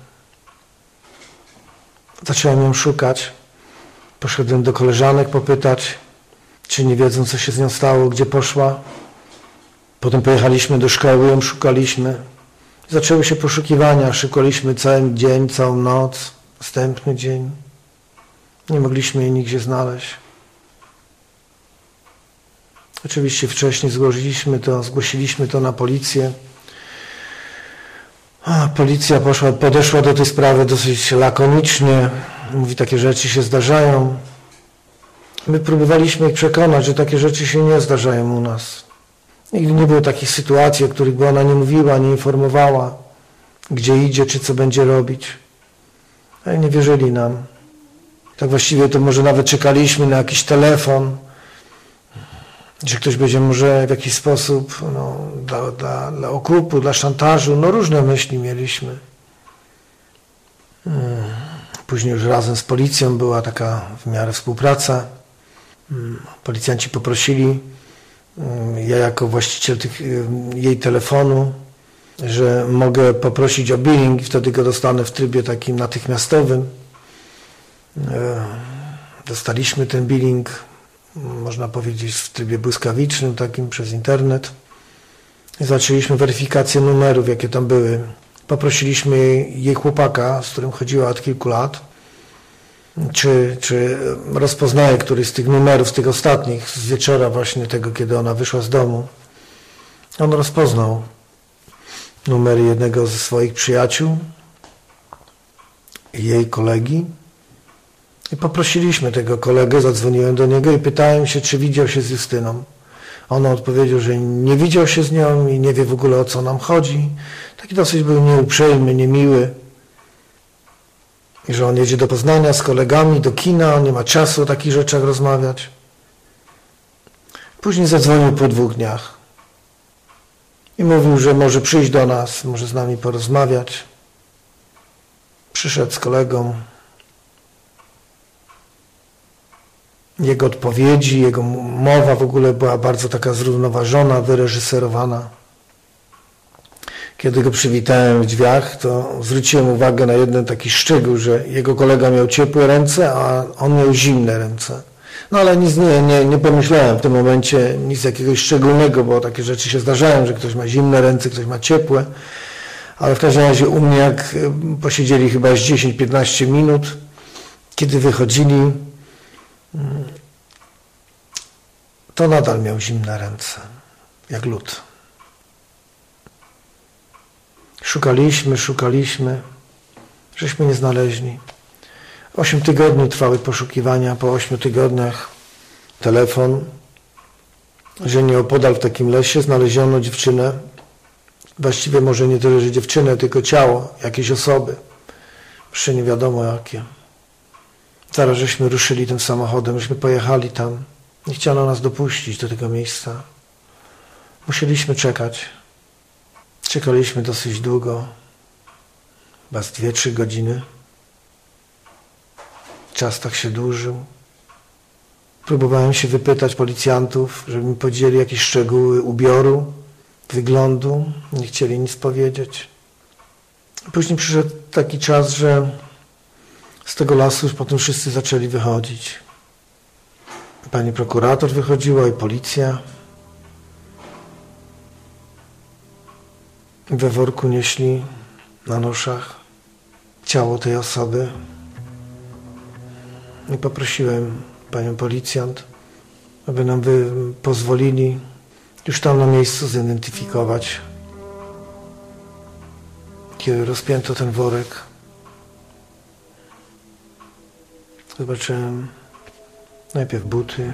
Zacząłem ją szukać. Poszedłem do koleżanek popytać, czy nie wiedzą, co się z nią stało, gdzie poszła. Potem pojechaliśmy do szkoły, ją szukaliśmy. Zaczęły się poszukiwania, szukaliśmy cały dzień, całą noc, następny dzień. Nie mogliśmy jej nigdzie znaleźć. Oczywiście wcześniej zgłosiliśmy to na policję. Policja podeszła do tej sprawy dosyć lakonicznie. Mówi, takie rzeczy się zdarzają. My próbowaliśmy ich przekonać, że takie rzeczy się nie zdarzają u nas. Nigdy nie było takich sytuacji, o których by ona nie mówiła, nie informowała, gdzie idzie, czy co będzie robić. Ale nie wierzyli nam. Tak właściwie to może nawet czekaliśmy na jakiś telefon, że ktoś będzie może w jakiś sposób dla okupu, dla szantażu, no różne myśli mieliśmy. Później już razem z policją była taka w miarę współpraca. Policjanci poprosili, ja jako właściciel jej telefonu, że mogę poprosić o billing i wtedy go dostanę w trybie takim natychmiastowym. Dostaliśmy ten billing, można powiedzieć, w trybie błyskawicznym, takim przez internet. I zaczęliśmy weryfikację numerów, jakie tam były. Poprosiliśmy jej chłopaka, z którym chodziła od kilku lat, czy rozpoznaje któryś z tych numerów, z tych ostatnich, z wieczora właśnie tego, kiedy ona wyszła z domu. On rozpoznał numery jednego ze swoich przyjaciół i jej kolegi. I poprosiliśmy tego kolegę, zadzwoniłem do niego i pytałem się, czy widział się z Justyną. On odpowiedział, że nie widział się z nią i nie wie w ogóle, o co nam chodzi. Taki dosyć był nieuprzejmy, niemiły. I że on jedzie do Poznania z kolegami, do kina, on nie ma czasu o takich rzeczach rozmawiać. Później zadzwonił po 2 dniach i mówił, że może przyjść do nas, może z nami porozmawiać. Przyszedł z kolegą. Jego odpowiedzi, jego mowa w ogóle była bardzo taka zrównoważona, wyreżyserowana. Kiedy go przywitałem w drzwiach, to zwróciłem uwagę na jeden taki szczegół, że jego kolega miał ciepłe ręce, a on miał zimne ręce. No ale nic nie pomyślałem w tym momencie, nic jakiegoś szczególnego, bo takie rzeczy się zdarzają, że ktoś ma zimne ręce, ktoś ma ciepłe. Ale w każdym razie u mnie, jak posiedzieli chyba z 10-15 minut, kiedy wychodzili, to nadal miał zimne ręce, jak lód. Szukaliśmy, żeśmy nie znaleźli. 8 tygodni trwały poszukiwania, po 8 tygodniach telefon, że nieopodal w takim lesie znaleziono dziewczynę, właściwie może nie tyle, że dziewczynę, tylko ciało jakiejś osoby, jeszcze nie wiadomo jakie. Zaraz żeśmy ruszyli tym samochodem, żeśmy pojechali tam. Nie chciano nas dopuścić do tego miejsca. Musieliśmy czekać. Czekaliśmy dosyć długo, chyba z 2-3 godziny. Czas tak się dłużył. Próbowałem się wypytać policjantów, żeby mi powiedzieli jakieś szczegóły ubioru, wyglądu. Nie chcieli nic powiedzieć. Później przyszedł taki czas, że z tego lasu już potem wszyscy zaczęli wychodzić. Pani prokurator wychodziła i policja. We worku nieśli na noszach ciało tej osoby. I poprosiłem panią policjant, aby nam pozwolili już tam na miejscu zidentyfikować. Kiedy rozpięto ten worek, zobaczyłem najpierw buty,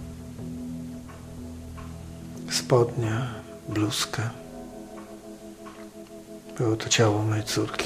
spodnie, bluzkę. Było to ciało mojej córki.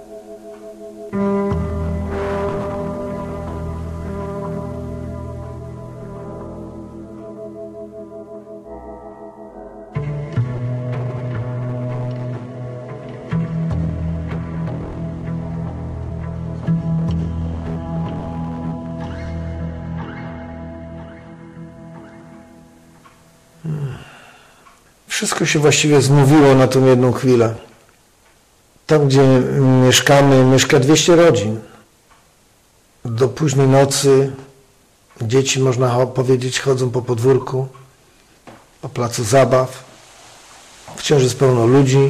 Wszystko się właściwie zmówiło na tą jedną chwilę. Tam, gdzie mieszkamy, mieszka 200 rodzin. Do późnej nocy dzieci, można powiedzieć, chodzą po podwórku, po placu zabaw. Wciąż jest pełno ludzi.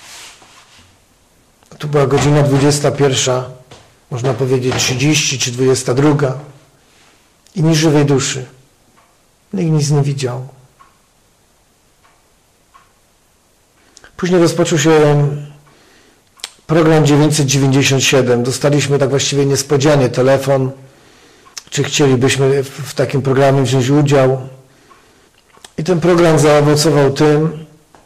Tu była godzina 21, można powiedzieć 30 czy 22. I ni żywej duszy. Nikt nic nie widział. Później rozpoczął się program 997. Dostaliśmy tak właściwie niespodzianie telefon, czy chcielibyśmy w takim programie wziąć udział. I ten program zaowocował tym,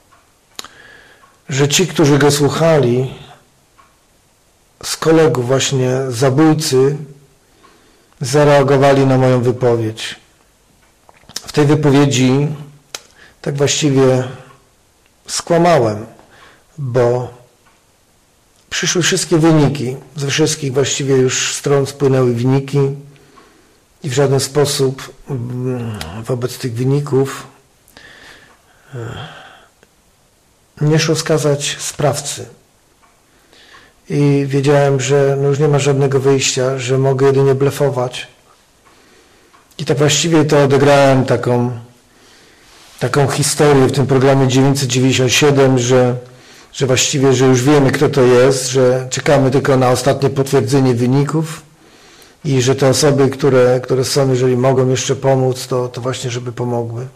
że ci, którzy go słuchali, z kolegów właśnie zabójcy, zareagowali na moją wypowiedź. W tej wypowiedzi tak właściwie skłamałem, bo przyszły wszystkie wyniki, ze wszystkich właściwie już stron spłynęły wyniki i w żaden sposób wobec tych wyników nie szło skazać sprawcy. I wiedziałem, że już nie ma żadnego wyjścia, że mogę jedynie blefować. I tak właściwie to odegrałem taką historię w tym programie 997, że właściwie, że już wiemy, kto to jest, że czekamy tylko na ostatnie potwierdzenie wyników i że te osoby, które są, jeżeli mogą jeszcze pomóc, to właśnie, żeby pomogły.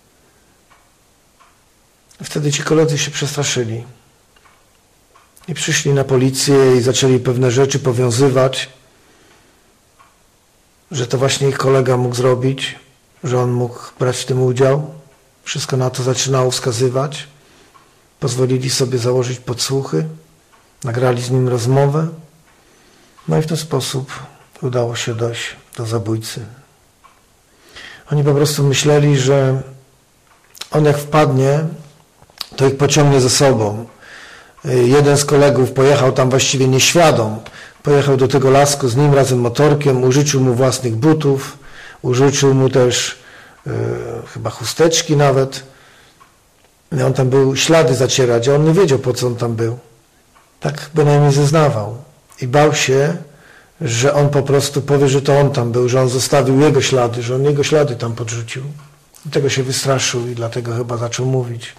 Wtedy ci koledzy się przestraszyli i przyszli na policję i zaczęli pewne rzeczy powiązywać, że to właśnie ich kolega mógł zrobić, że on mógł brać w tym udział. Wszystko na to zaczynało wskazywać. Pozwolili sobie założyć podsłuchy, nagrali z nim rozmowę, no i w ten sposób udało się dojść do zabójcy. Oni po prostu myśleli, że on jak wpadnie, to ich pociągnie ze sobą. Jeden z kolegów pojechał tam właściwie nieświadom, pojechał do tego lasku z nim razem motorkiem, użyczył mu własnych butów, użyczył mu też chyba chusteczki nawet. I on tam był ślady zacierać, a on nie wiedział, po co on tam był. Tak bynajmniej zeznawał. I bał się, że on po prostu powie, że to on tam był, że on zostawił jego ślady, że on jego ślady tam podrzucił. I tego się wystraszył i dlatego chyba zaczął mówić.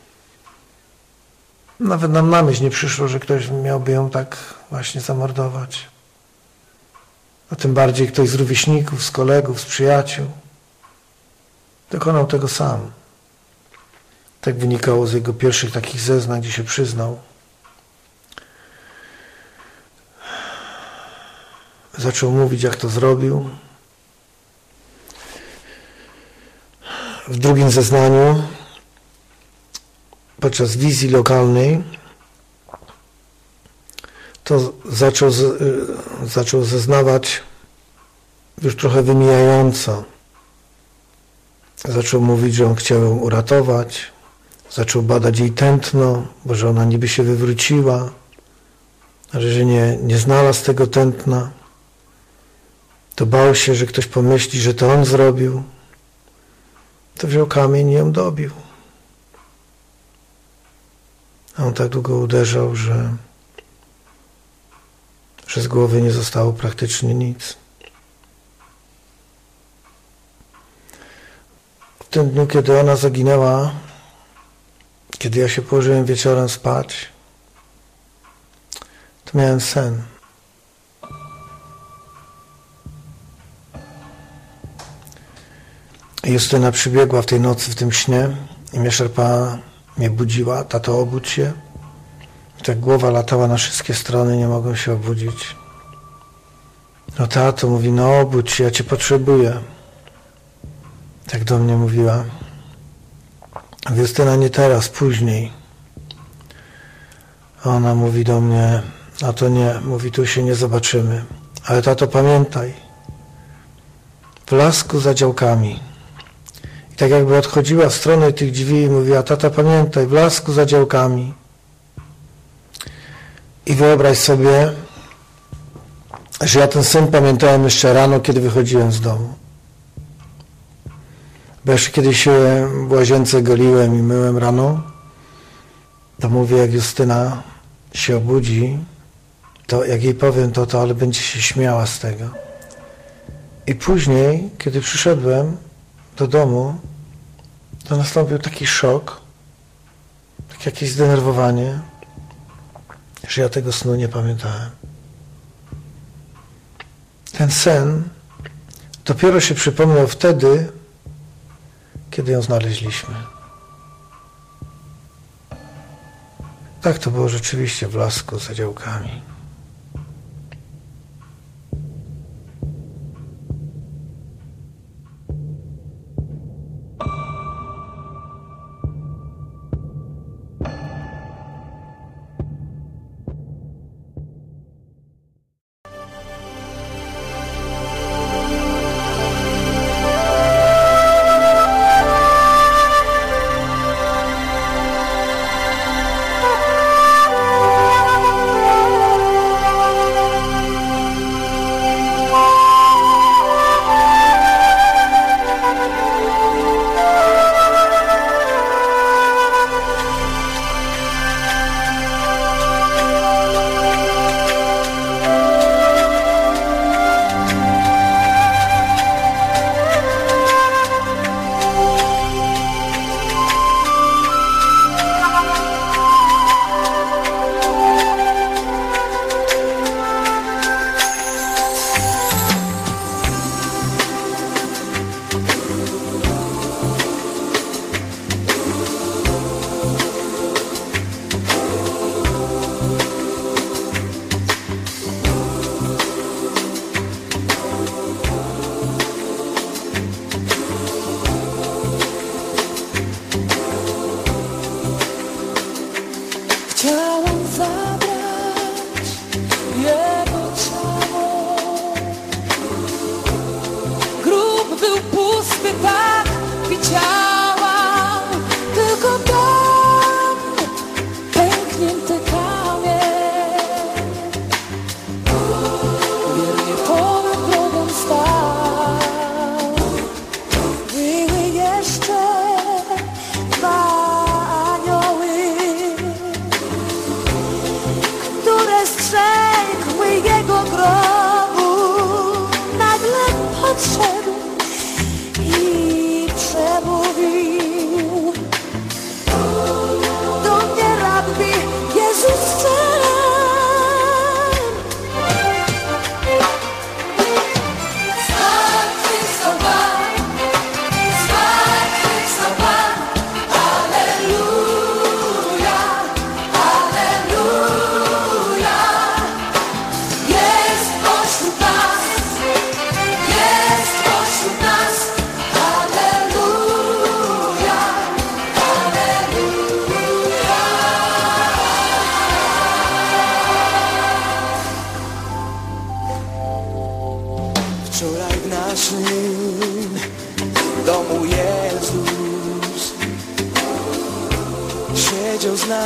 Nawet nam na myśl nie przyszło, że ktoś miałby ją tak właśnie zamordować. A tym bardziej ktoś z rówieśników, z kolegów, z przyjaciół. Dokonał tego sam. Tak wynikało z jego pierwszych takich zeznań, gdzie się przyznał. Zaczął mówić, jak to zrobił. W drugim zeznaniu, podczas wizji lokalnej, to zaczął zeznawać już trochę wymijająco. Zaczął mówić, że on chciał ją uratować. Zaczął badać jej tętno, bo że ona niby się wywróciła, ale że nie znalazł tego tętna. To bał się, że ktoś pomyśli, że to on zrobił. To wziął kamień i ją dobił. A on tak długo uderzał, że z głowy nie zostało praktycznie nic. W tym dniu, kiedy ona zaginęła, kiedy ja się położyłem wieczorem spać, to miałem sen. Justyna przybiegła w tej nocy, w tym śnie i mnie szarpała, mnie budziła. Tato, obudź się. I tak głowa latała na wszystkie strony, nie mogłem się obudzić. No tato, mówi, no obudź się, ja cię potrzebuję. Tak do mnie mówiła. Justyna, nie teraz, później. A ona mówi do mnie, a to nie, mówi, tu się nie zobaczymy. Ale tato, pamiętaj, w lasku za działkami. I tak jakby odchodziła w stronę tych drzwi i mówiła, tata, pamiętaj, w lasku za działkami. I wyobraź sobie, że ja ten sen pamiętałem jeszcze rano, kiedy wychodziłem z domu. Bo jeszcze kiedy się w łazience goliłem i myłem rano, to mówię, jak Justyna się obudzi, to jak jej powiem to ale będzie się śmiała z tego. I później, kiedy przyszedłem do domu, to nastąpił taki szok, takie jakieś zdenerwowanie, że ja tego snu nie pamiętałem. Ten sen dopiero się przypomniał wtedy, kiedy ją znaleźliśmy. Tak to było rzeczywiście w lasku za działkami.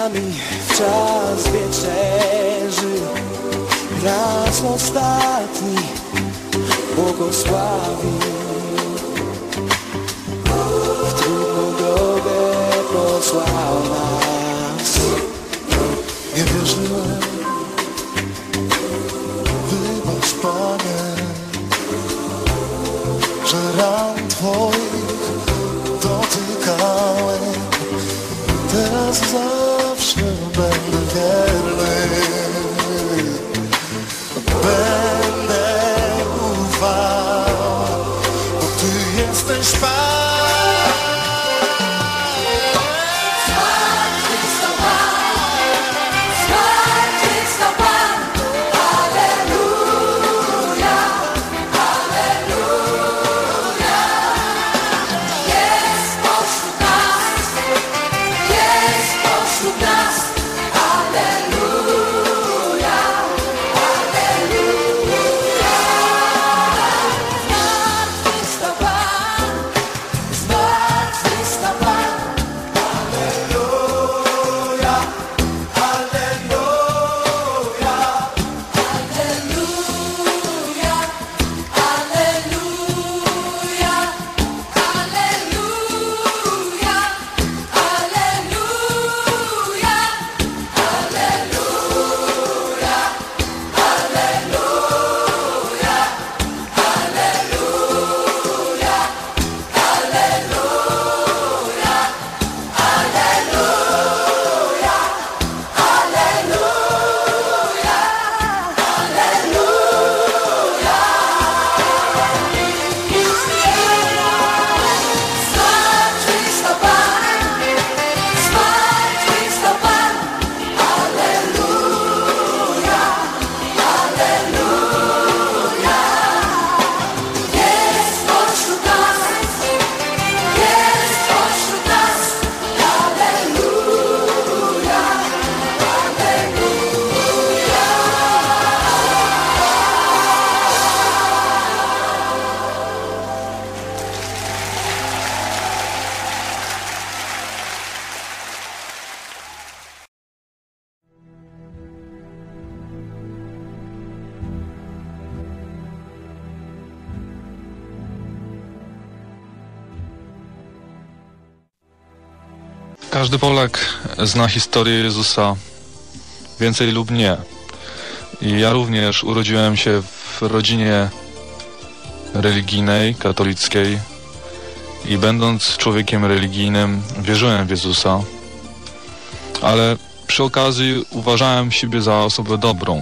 nami w czas wieczerzy, raz ostatni błogosławił. W trudną drogę posłał nas. Nie wierzyłem, wybacz Panie, że ran Twoich dotykałem. Teraz zawsze będę wierny, będę ufał, bo Ty jesteś Pan. Każdy Polak zna historię Jezusa, więcej lub nie. I ja również urodziłem się w rodzinie religijnej, katolickiej i będąc człowiekiem religijnym wierzyłem w Jezusa, ale przy okazji uważałem siebie za osobę dobrą.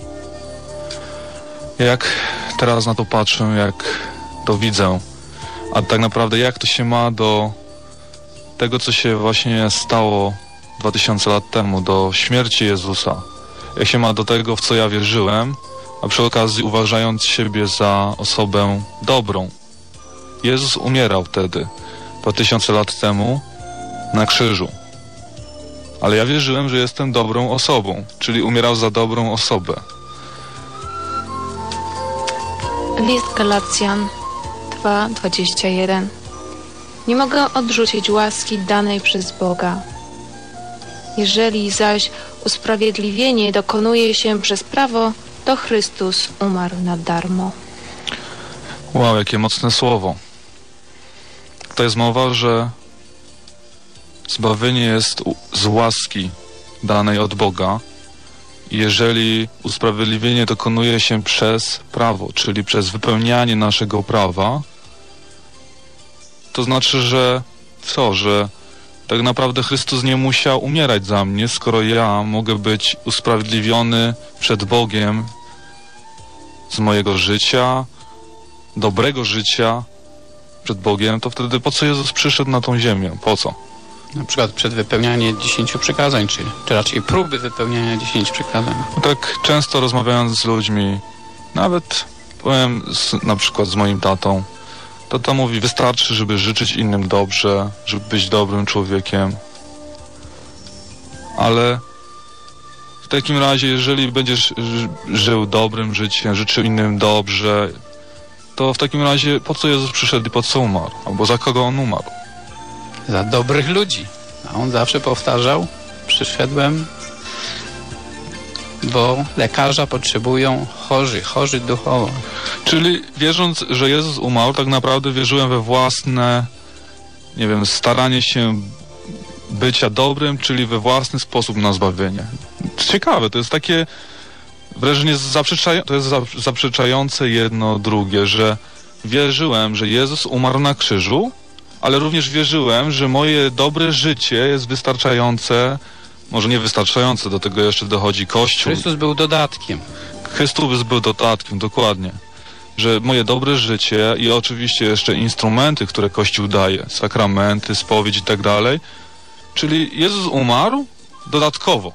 Jak teraz na to patrzę, jak to widzę, a tak naprawdę jak to się ma do tego, co się właśnie stało 2000 lat temu, do śmierci Jezusa. Jak się ma do tego, w co ja wierzyłem, a przy okazji uważając siebie za osobę dobrą. Jezus umierał wtedy, 2000 lat temu, na krzyżu. Ale ja wierzyłem, że jestem dobrą osobą, czyli umierał za dobrą osobę. List Galacjan 2:21. Nie mogę odrzucić łaski danej przez Boga. Jeżeli zaś usprawiedliwienie dokonuje się przez prawo, to Chrystus umarł na darmo. Wow, jakie mocne słowo. To jest mowa, że zbawienie jest z łaski danej od Boga. Jeżeli usprawiedliwienie dokonuje się przez prawo, czyli przez wypełnianie naszego prawa, to znaczy, że co? Że tak naprawdę Chrystus nie musiał umierać za mnie, skoro ja mogę być usprawiedliwiony przed Bogiem z mojego życia, dobrego życia przed Bogiem, to wtedy po co Jezus przyszedł na tą ziemię? Po co? Na przykład przed wypełnianiem 10 przykazań, czy raczej próby wypełniania 10 przykazań. No tak często rozmawiając z ludźmi, nawet powiem na przykład z moim tatą, tata mówi, wystarczy, żeby życzyć innym dobrze, żeby być dobrym człowiekiem. Ale w takim razie, jeżeli będziesz żył dobrym życiem, życzył innym dobrze, to w takim razie po co Jezus przyszedł i po co umarł? Albo za kogo On umarł? Za dobrych ludzi. A On zawsze powtarzał, Przyszedłem, bo lekarza potrzebują chorzy duchowo. Czyli wierząc, że Jezus umarł, tak naprawdę wierzyłem we własne, nie wiem, staranie się bycia dobrym, czyli we własny sposób na zbawienie. Ciekawe, to jest takie wrażenie zaprzeczające jedno drugie, że wierzyłem, że Jezus umarł na krzyżu, ale również wierzyłem, że moje dobre życie jest wystarczające, może nie wystarczające, do tego jeszcze dochodzi Kościół. Chrystus był dodatkiem. Chrystus był dodatkiem, dokładnie. Że moje dobre życie i oczywiście jeszcze instrumenty, które Kościół daje, sakramenty, spowiedź i tak dalej. Czyli Jezus umarł dodatkowo.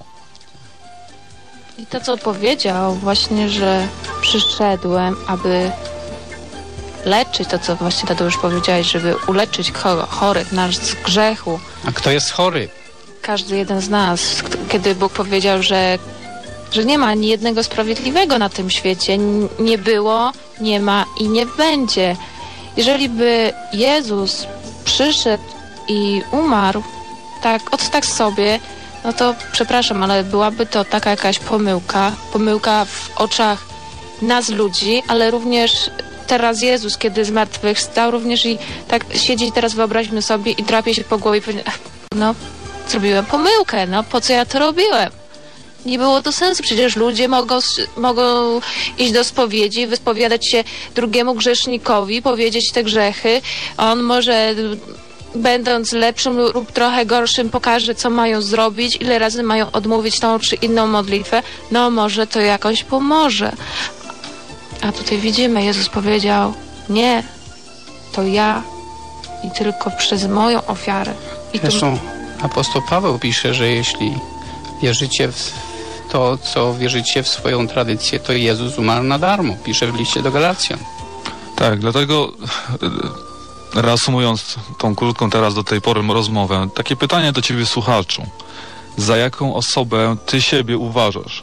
I to, co powiedział właśnie, że przyszedłem, aby leczyć, to co właśnie Tadeusz powiedziałeś, żeby uleczyć chorych nas z grzechu. A kto jest chory? Każdy jeden z nas, kiedy Bóg powiedział, że nie ma ani jednego sprawiedliwego na tym świecie, nie było, nie ma i nie będzie. Jeżeli by Jezus przyszedł i umarł tak sobie, no to przepraszam, ale byłaby to taka jakaś pomyłka w oczach nas ludzi, ale również teraz Jezus, kiedy zmartwychwstał, również i tak siedzi teraz, wyobraźmy sobie, i drapie się po głowie i powie, no zrobiłem pomyłkę, no po co ja to robiłem? Nie było to sensu, przecież ludzie mogą iść do spowiedzi, wyspowiadać się drugiemu grzesznikowi, powiedzieć te grzechy, on może, będąc lepszym lub trochę gorszym, pokaże, co mają zrobić, ile razy mają odmówić tą czy inną modlitwę, no może to jakoś pomoże. A tutaj widzimy, Jezus powiedział, nie, to ja i tylko przez moją ofiarę. Zresztą apostoł Paweł pisze, że jeśli wierzycie w to, co wierzycie w swoją tradycję, to Jezus umarł na darmo. Pisze w liście do Galacjan. Tak, dlatego reasumując tą krótką teraz do tej pory rozmowę, takie pytanie do ciebie, słuchaczu. Za jaką osobę ty siebie uważasz?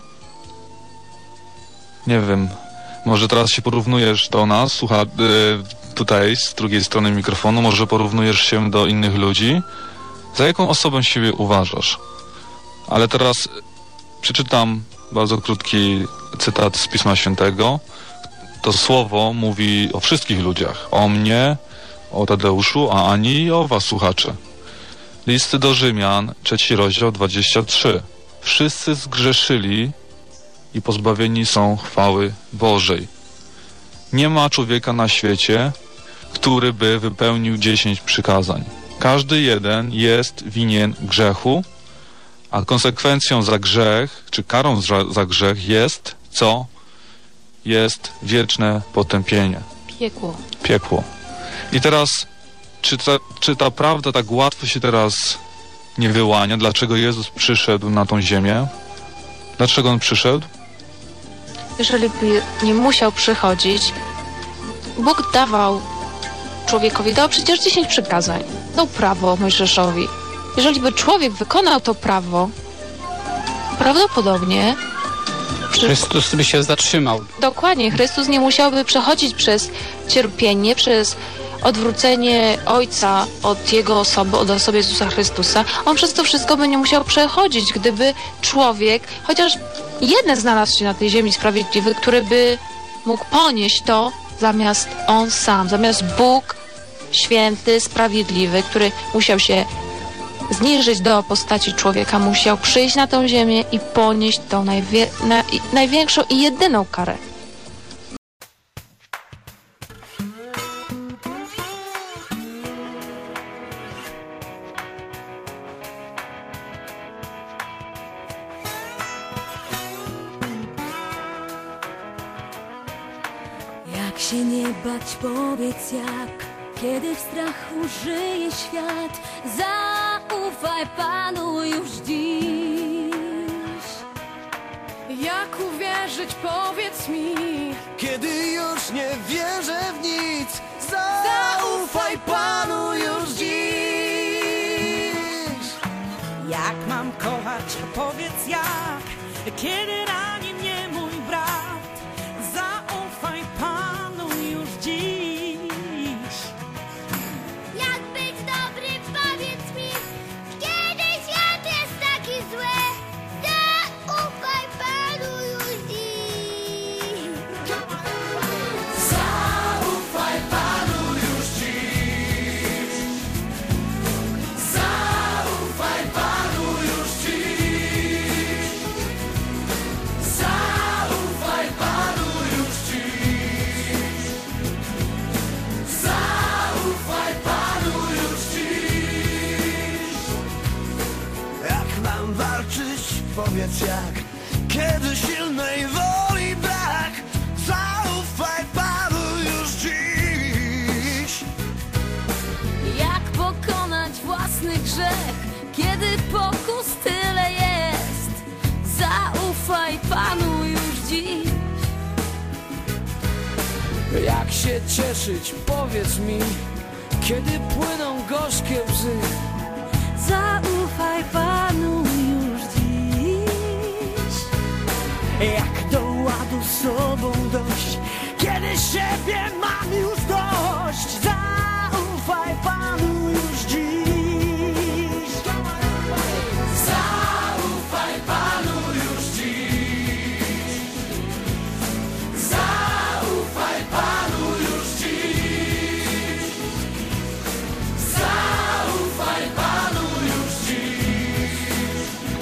Nie wiem, może teraz się porównujesz do nas, tutaj z drugiej strony mikrofonu, może porównujesz się do innych ludzi. Za jaką osobę siebie uważasz? Ale teraz przeczytam bardzo krótki cytat z Pisma Świętego. To słowo mówi o wszystkich ludziach. O mnie, o Tadeuszu, a ani i o was, słuchacze. List do Rzymian, 3 rozdział, 23. Wszyscy zgrzeszyli i pozbawieni są chwały Bożej. Nie ma człowieka na świecie, który by wypełnił 10 przykazań. Każdy jeden jest winien grzechu, a konsekwencją za grzech, czy karą za grzech jest co? Jest wieczne potępienie. Piekło. I teraz, czy ta prawda tak łatwo się teraz nie wyłania? Dlaczego Jezus przyszedł na tą ziemię? Dlaczego On przyszedł? Jeżeli by nie musiał przychodzić, Bóg dał przecież 10 przykazań. Dał prawo Mojżeszowi. Jeżeli by człowiek wykonał to prawo, prawdopodobnie Chrystus by się zatrzymał. Dokładnie. Chrystus nie musiałby przechodzić przez cierpienie, przez odwrócenie Ojca od Jego osoby, od osoby Jezusa Chrystusa. On przez to wszystko by nie musiał przechodzić, gdyby człowiek, chociaż jeden znalazł się na tej ziemi sprawiedliwy, który by mógł ponieść to zamiast On sam, zamiast Bóg święty, sprawiedliwy, który musiał się zniżyć do postaci człowieka, musiał przyjść na tą ziemię i ponieść tą największą i jedyną karę. Jak się nie bać, powiedz jak, kiedy w strachu żyje świat, zaufaj Panu już dziś. Jak uwierzyć, powiedz mi, kiedy już nie wierzę w nic, zaufaj Panu już dziś. Jak mam kochać, powiedz jak, kiedy rani mnie mój brat, zaufaj Panu już dziś. Jak być dobry, powiedz mi, kiedy świat jest taki zły, powiedz jak, kiedy silnej woli brak. Zaufaj Panu już dziś. Jak pokonać własny grzech, kiedy pokus tyle jest? Zaufaj Panu już dziś. Jak się cieszyć, powiedz mi, kiedy płyną gorzkie łzy. Zaufaj Panu już dziś. Jak do ładu z sobą dojść, kiedy siebie mam już dość. Zaufaj Panu już dziś. Zaufaj Panu już dziś. Zaufaj Panu już dziś. Zaufaj Panu już dziś.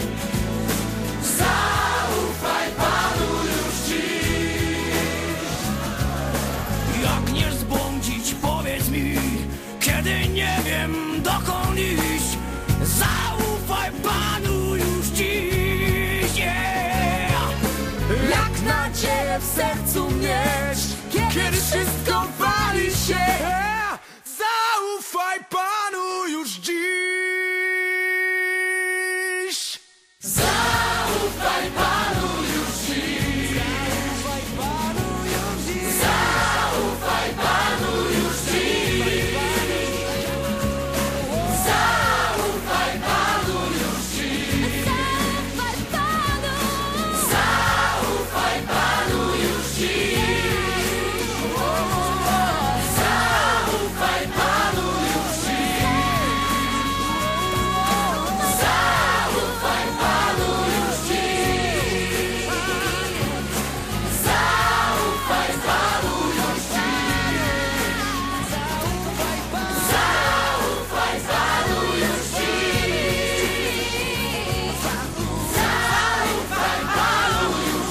Zaufaj Panu już dziś. Jak nie zbłądzić, powiedz mi, kiedy nie wiem dokąd iść. Zaufaj Panu już dziś. Yeah. Jak nadzieję w sercu mieć, kiedy wszystko wali się. Zaufaj Panu już dziś. Zaufaj Panu już dziś. Zaufaj Panu już dziś. Zaufaj Panu już dziś. Zaufaj Panu. Zaufaj Panu już dziś. Zaufaj Panu już dziś. Zaufaj Panu już dziś. Zaufaj Panu już dziś. Zaufaj Panu już dziś. Zaufaj Panu już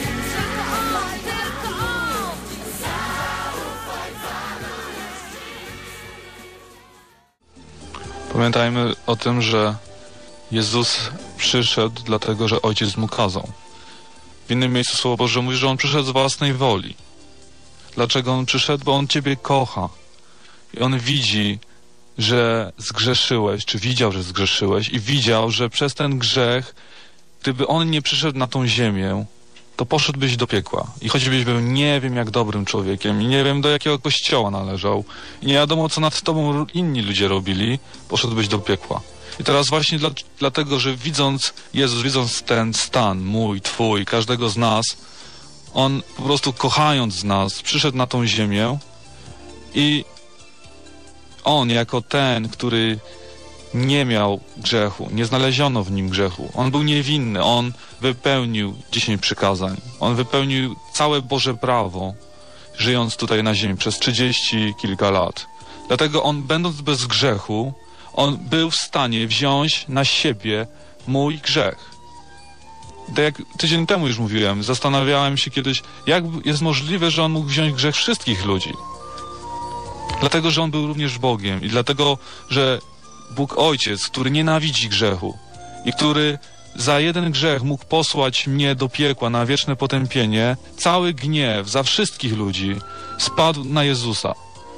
Pamiętajmy o tym, że Jezus przyszedł dlatego, że Ojciec mu kazał. W innym miejscu Słowo Boże mówi, że On przyszedł z własnej woli. Dlaczego On przyszedł? Bo On Ciebie kocha. I On widzi, że zgrzeszyłeś, czy widział, że zgrzeszyłeś i widział, że przez ten grzech, gdyby On nie przyszedł na tą ziemię, to poszedłbyś do piekła. I choćbyś był nie wiem jak dobrym człowiekiem i nie wiem do jakiego kościoła należał i nie wiadomo co nad tobą inni ludzie robili, poszedłbyś do piekła. I teraz właśnie dlatego, że Jezus widząc ten stan mój, twój, każdego z nas, On po prostu kochając nas przyszedł na tą ziemię i On jako ten, który nie miał grzechu, nie znaleziono w nim grzechu. On był niewinny, on wypełnił 10 przykazań. On wypełnił całe Boże prawo, żyjąc tutaj na ziemi przez 30 kilka lat. Dlatego on, będąc bez grzechu, on był w stanie wziąć na siebie mój grzech. Tak jak tydzień temu już mówiłem, zastanawiałem się kiedyś, jak jest możliwe, że on mógł wziąć grzech wszystkich ludzi. Dlatego, że on był również Bogiem i dlatego, że Bóg Ojciec, który nienawidzi grzechu i który za jeden grzech mógł posłać mnie do piekła na wieczne potępienie, cały gniew za wszystkich ludzi spadł na Jezusa.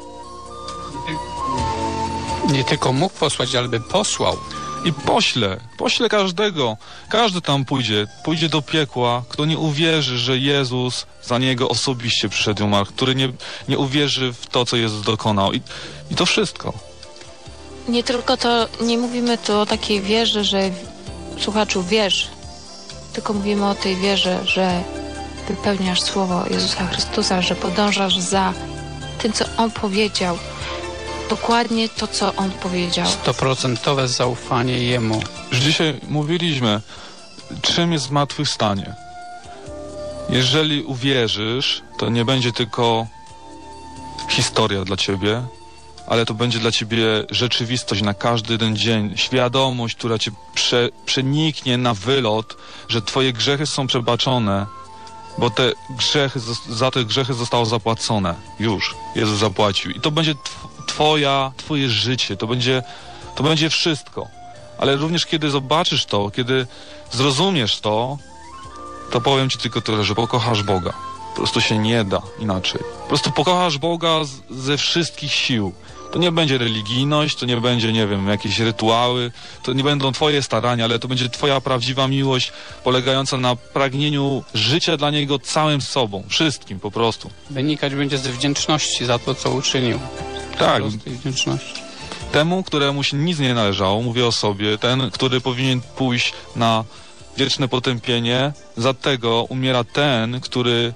Nie tylko mógł posłać, ale by posłał. I pośle każdego. Każdy tam pójdzie do piekła, kto nie uwierzy, że Jezus za niego osobiście przyszedł i umarł, który nie uwierzy w to, co Jezus dokonał. I to wszystko. Nie tylko to, nie mówimy tu o takiej wierze, że słuchaczu wierz, tylko mówimy o tej wierze, że wypełniasz słowo Jezusa Chrystusa, że podążasz za tym, co On powiedział. Dokładnie to, co On powiedział. 100% zaufanie Jemu. Już dzisiaj mówiliśmy, czym jest zmartwychwstanie. Jeżeli uwierzysz, to nie będzie tylko historia dla ciebie, ale to będzie dla ciebie rzeczywistość na każdy jeden dzień, świadomość, która cię przeniknie na wylot, że twoje grzechy są przebaczone, bo za te grzechy zostało zapłacone. Już. Jezus zapłacił. I to będzie twoje życie. To będzie wszystko. Ale również kiedy zobaczysz to, kiedy zrozumiesz to, to powiem ci tylko tyle, że pokochasz Boga. Po prostu się nie da inaczej. Po prostu pokochasz Boga ze wszystkich sił. To nie będzie religijność, to nie będzie, nie wiem, jakieś rytuały, to nie będą twoje starania, ale to będzie twoja prawdziwa miłość polegająca na pragnieniu życia dla Niego całym sobą, wszystkim po prostu. Wynikać będzie ze wdzięczności za to, co uczynił. Tak. Z tej wdzięczności. Temu, któremu się nic nie należało, mówię o sobie, ten, który powinien pójść na wieczne potępienie, za tego umiera ten, który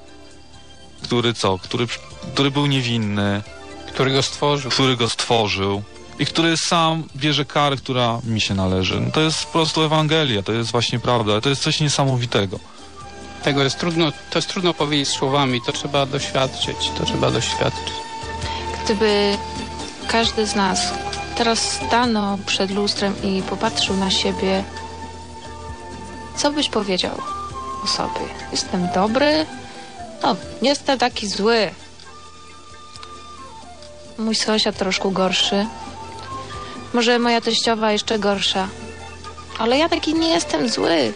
był niewinny, który go stworzył i który sam bierze karę, która mi się należy. No to jest po prostu Ewangelia, to jest właśnie prawda, to jest coś niesamowitego. To jest trudno powiedzieć słowami, to trzeba doświadczyć, Gdyby każdy z nas teraz stanął przed lustrem i popatrzył na siebie, co byś powiedział o sobie? Jestem dobry? No, nie jestem taki zły. Mój sąsiad troszkę gorszy. Może moja teściowa jeszcze gorsza. Ale ja taki nie jestem zły.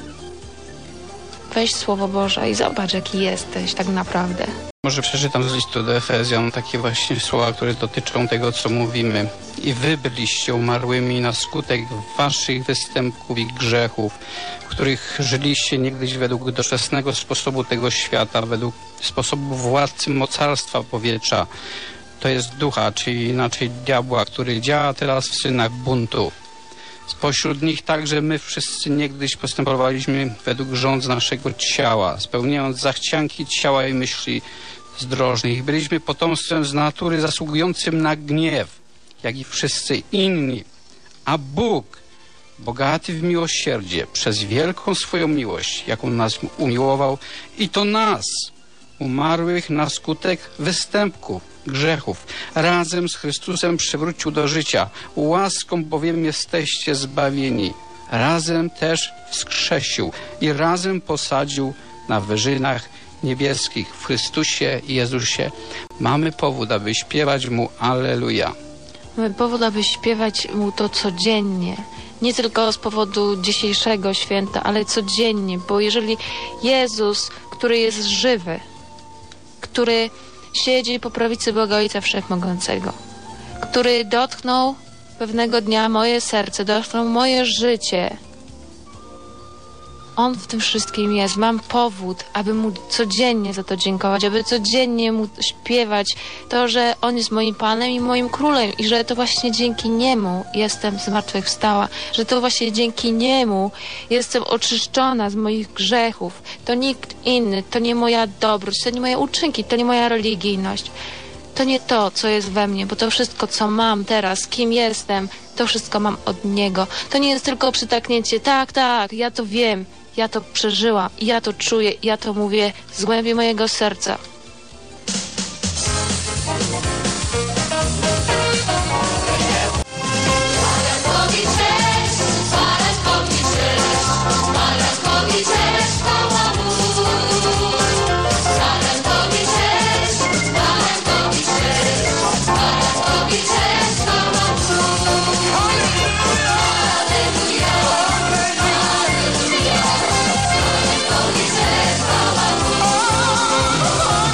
Weź Słowo Boże i zobacz, jaki jesteś tak naprawdę. Może przeczytam z listu do Efezjan takie właśnie słowa, które dotyczą tego, co mówimy. I wy byliście umarłymi na skutek waszych występków i grzechów, w których żyliście niegdyś według doczesnego sposobu tego świata, według sposobu władcy mocarstwa powietrza. To jest ducha, czyli inaczej diabła, który działa teraz w synach buntu. Spośród nich także my wszyscy niegdyś postępowaliśmy według rządz naszego ciała, spełniając zachcianki ciała i myśli zdrożnych. Byliśmy potomstwem z natury zasługującym na gniew, jak i wszyscy inni. A Bóg, bogaty w miłosierdzie, przez wielką swoją miłość, jaką nas umiłował, i to nas, umarłych na skutek występków, grzechów, razem z Chrystusem przywrócił do życia. Łaską bowiem jesteście zbawieni. Razem też wskrzesił i razem posadził na wyżynach niebieskich w Chrystusie i Jezusie. Mamy powód, aby śpiewać Mu Alleluja. Mamy powód, aby śpiewać Mu to codziennie. Nie tylko z powodu dzisiejszego święta, ale codziennie, bo jeżeli Jezus, który jest żywy, który siedzi po prawicy Boga Ojca Wszechmogącego, który dotknął pewnego dnia moje serce, dotknął moje życie. On w tym wszystkim jest. Mam powód, aby Mu codziennie za to dziękować, aby codziennie Mu śpiewać to, że On jest moim Panem i moim Królem i że to właśnie dzięki Niemu jestem zmartwychwstała, że to właśnie dzięki Niemu jestem oczyszczona z moich grzechów. To nikt inny, to nie moja dobroć, to nie moje uczynki, to nie moja religijność. To nie to, co jest we mnie, bo to wszystko, co mam teraz, kim jestem, to wszystko mam od Niego. To nie jest tylko przytaknięcie, tak, ja to wiem, ja to przeżyłam, ja to czuję, ja to mówię z głębi mojego serca. Hallelujah.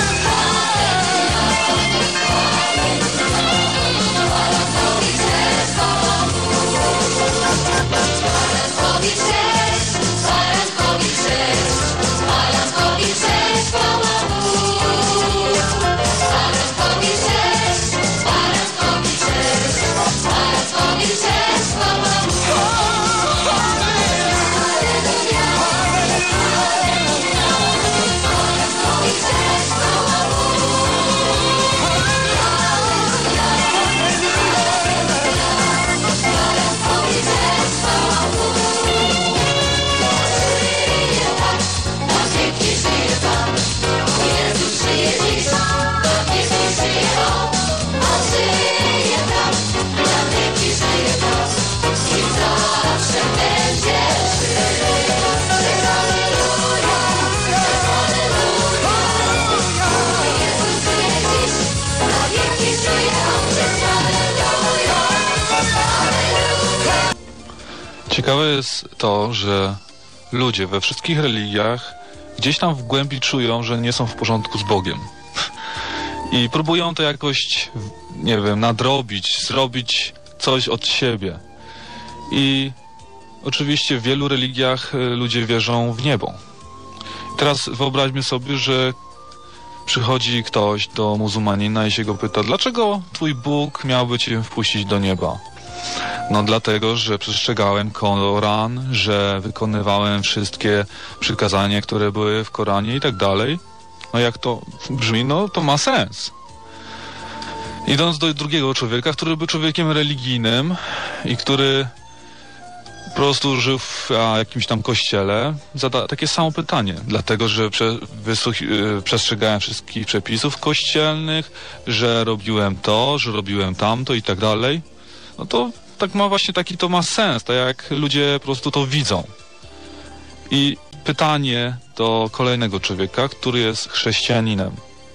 Ciekawe jest to, że ludzie we wszystkich religiach gdzieś tam w głębi czują, że nie są w porządku z Bogiem. I próbują to jakoś, nie wiem, nadrobić, zrobić coś od siebie. I oczywiście w wielu religiach ludzie wierzą w niebo. Teraz wyobraźmy sobie, że przychodzi ktoś do muzułmanina i się go pyta, dlaczego twój Bóg miałby cię wpuścić do nieba? No dlatego, że przestrzegałem Koran, że wykonywałem wszystkie przykazania, które były w Koranie i tak dalej. No jak to brzmi, no to ma sens. Idąc do drugiego człowieka, który był człowiekiem religijnym i który po prostu żył w jakimś tam kościele, zada takie samo pytanie. Dlatego, że przestrzegałem wszystkich przepisów kościelnych, że robiłem to, że robiłem tamto i tak dalej. No to tak ma właśnie taki to ma sens, tak jak ludzie po prostu to widzą. I pytanie do kolejnego człowieka, który jest chrześcijaninem.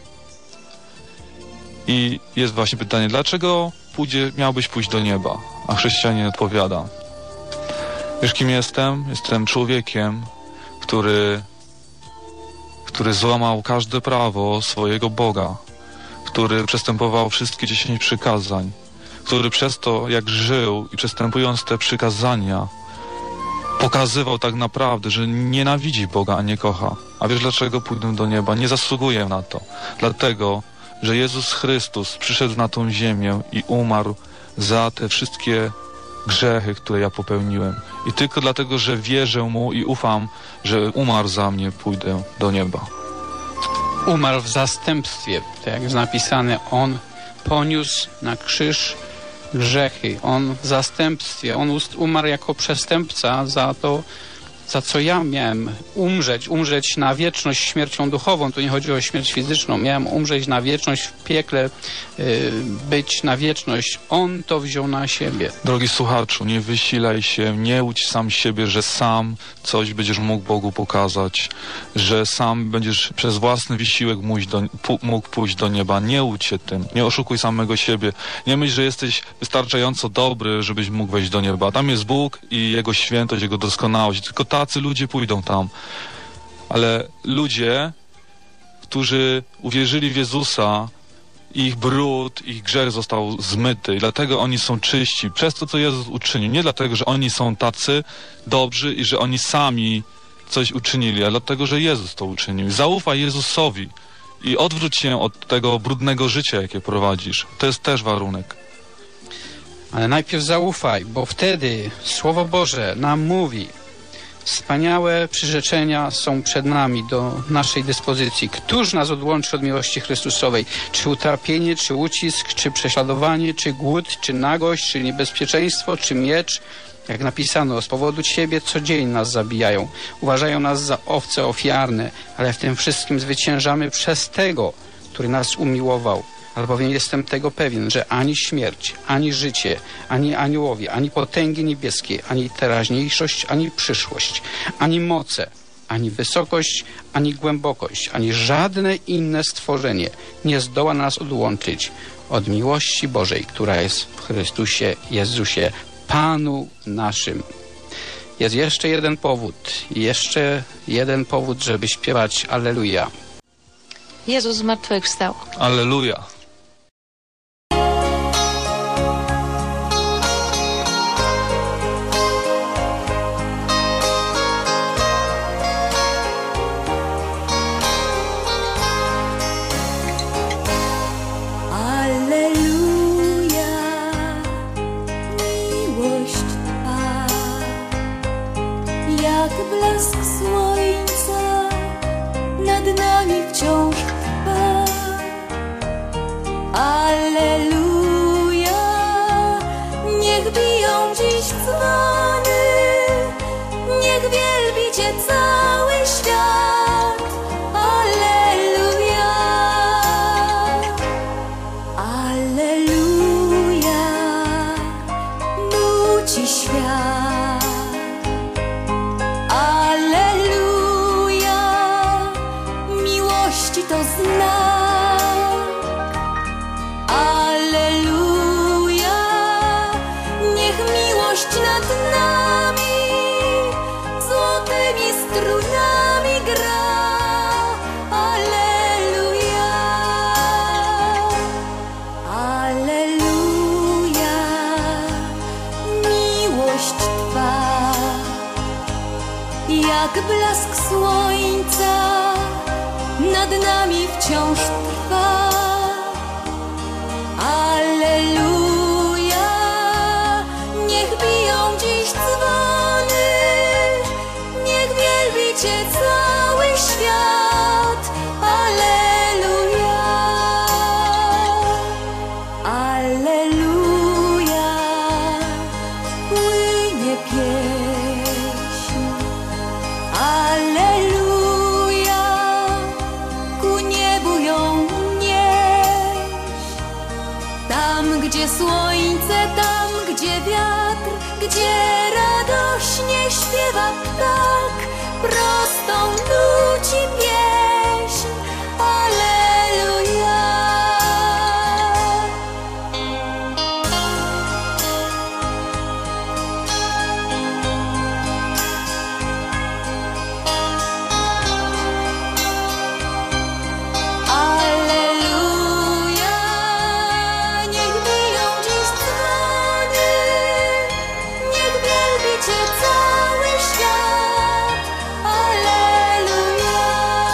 I jest właśnie pytanie, dlaczego miałbyś pójść do nieba? A chrześcijanin odpowiada, wiesz kim jestem? Jestem człowiekiem, który złamał każde prawo swojego Boga, który przestępował wszystkie 10 przykazań, który przez to, jak żył i przestępując te przykazania, pokazywał tak naprawdę, że nienawidzi Boga, a nie kocha. A wiesz dlaczego pójdę do nieba? Nie zasługuję na to. Dlatego, że Jezus Chrystus przyszedł na tą ziemię i umarł za te wszystkie grzechy, które ja popełniłem. I tylko dlatego, że wierzę Mu i ufam, że umarł za mnie, pójdę do nieba. Umarł w zastępstwie, tak jak jest napisane, On poniósł na krzyż grzechy. On w zastępstwie, on umarł jako przestępca za to, za co ja miałem umrzeć na wieczność śmiercią duchową. Tu nie chodzi o śmierć fizyczną. Miałem umrzeć na wieczność w piekle, być na wieczność. On to wziął na siebie. Drogi słuchaczu, nie wysilaj się, nie łudź sam siebie, że sam coś będziesz mógł Bogu pokazać, że sam będziesz przez własny wysiłek mógł pójść do nieba. Nie łudź się tym, nie oszukuj samego siebie. Nie myśl, że jesteś wystarczająco dobry, żebyś mógł wejść do nieba. Tam jest Bóg i Jego świętość, Jego doskonałość. Tylko tacy ludzie pójdą tam. Ale ludzie, którzy uwierzyli w Jezusa, ich brud, ich grzech został zmyty i dlatego oni są czyści przez to, co Jezus uczynił. Nie dlatego, że oni są tacy dobrzy i że oni sami coś uczynili, ale dlatego, że Jezus to uczynił. Zaufaj Jezusowi i odwróć się od tego brudnego życia, jakie prowadzisz. To jest też warunek. Ale najpierw zaufaj, bo wtedy Słowo Boże nam mówi, wspaniałe przyrzeczenia są przed nami, do naszej dyspozycji. Któż nas odłączy od miłości Chrystusowej? Czy utrapienie, czy ucisk, czy prześladowanie, czy głód, czy nagość, czy niebezpieczeństwo, czy miecz? Jak napisano, z powodu Ciebie co dzień nas zabijają. Uważają nas za owce ofiarne, ale w tym wszystkim zwyciężamy przez Tego, który nas umiłował. Albowiem jestem tego pewien, że ani śmierć, ani życie, ani aniołowie, ani potęgi niebieskie, ani teraźniejszość, ani przyszłość, ani moce, ani wysokość, ani głębokość, ani żadne inne stworzenie nie zdoła nas odłączyć od miłości Bożej, która jest w Chrystusie Jezusie, Panu naszym. Jest jeszcze jeden powód, żeby śpiewać Alleluja. Jezus zmartwychwstał. Alleluja. Blask słońca nad nami wciąż trwa. Alleluja, niech biją dziś dzwony, niech wielbi Cię cały świat. Alleluja, alleluja, nuci świat. To znak. Alleluja, niech miłość nad nami jak blask słońca nad nami wciąż trwa. Alleluja, niech biją dziś dzwony, niech wielbi Cię cały świat. Alleluja, alleluja, płynie pieśń. Alleluja, ku niebu ją nieść. Tam, gdzie słońce, tam, gdzie wiatr, gdzie radośnie śpiewa ptak, prostą nuci pieśń. Alleluja. Alleluja, niech biją dziś dzwony, niech wielbi Cię cały świat. Alleluja.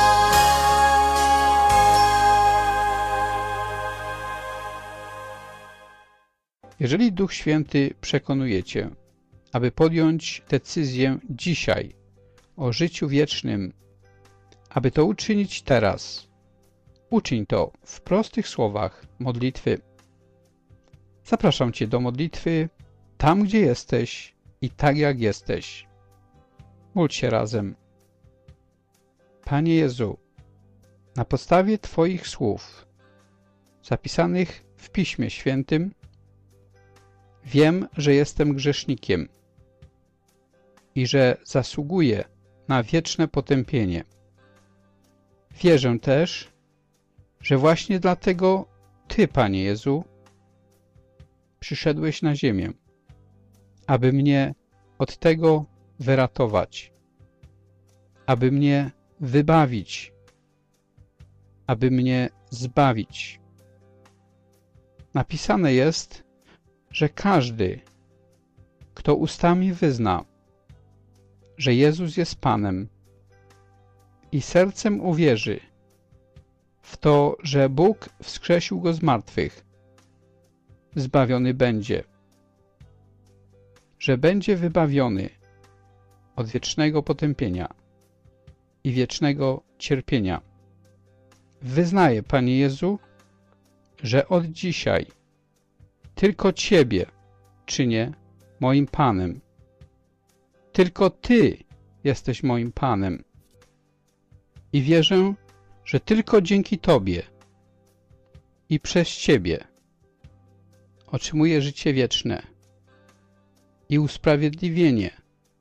Jeżeli Duch Święty przekonuje Cię, aby podjąć decyzję dzisiaj o życiu wiecznym, aby to uczynić teraz, uczyń to w prostych słowach modlitwy. Zapraszam Cię do modlitwy tam, gdzie jesteś i tak, jak jesteś. Módl się razem. Panie Jezu, na podstawie Twoich słów zapisanych w Piśmie Świętym wiem, że jestem grzesznikiem i że zasługuję na wieczne potępienie. Wierzę też, że właśnie dlatego Ty, Panie Jezu, przyszedłeś na ziemię, aby mnie od tego wyratować, aby mnie wybawić, aby mnie zbawić. Napisane jest, że każdy, kto ustami wyzna, że Jezus jest Panem i sercem uwierzy w to, że Bóg wskrzesił Go z martwych, zbawiony będzie, że będzie wybawiony od wiecznego potępienia i wiecznego cierpienia. Wyznaję, Panie Jezu, że od dzisiaj tylko Ciebie czynię moim Panem. Tylko Ty jesteś moim Panem. I wierzę, że tylko dzięki Tobie i przez Ciebie otrzymuję życie wieczne i usprawiedliwienie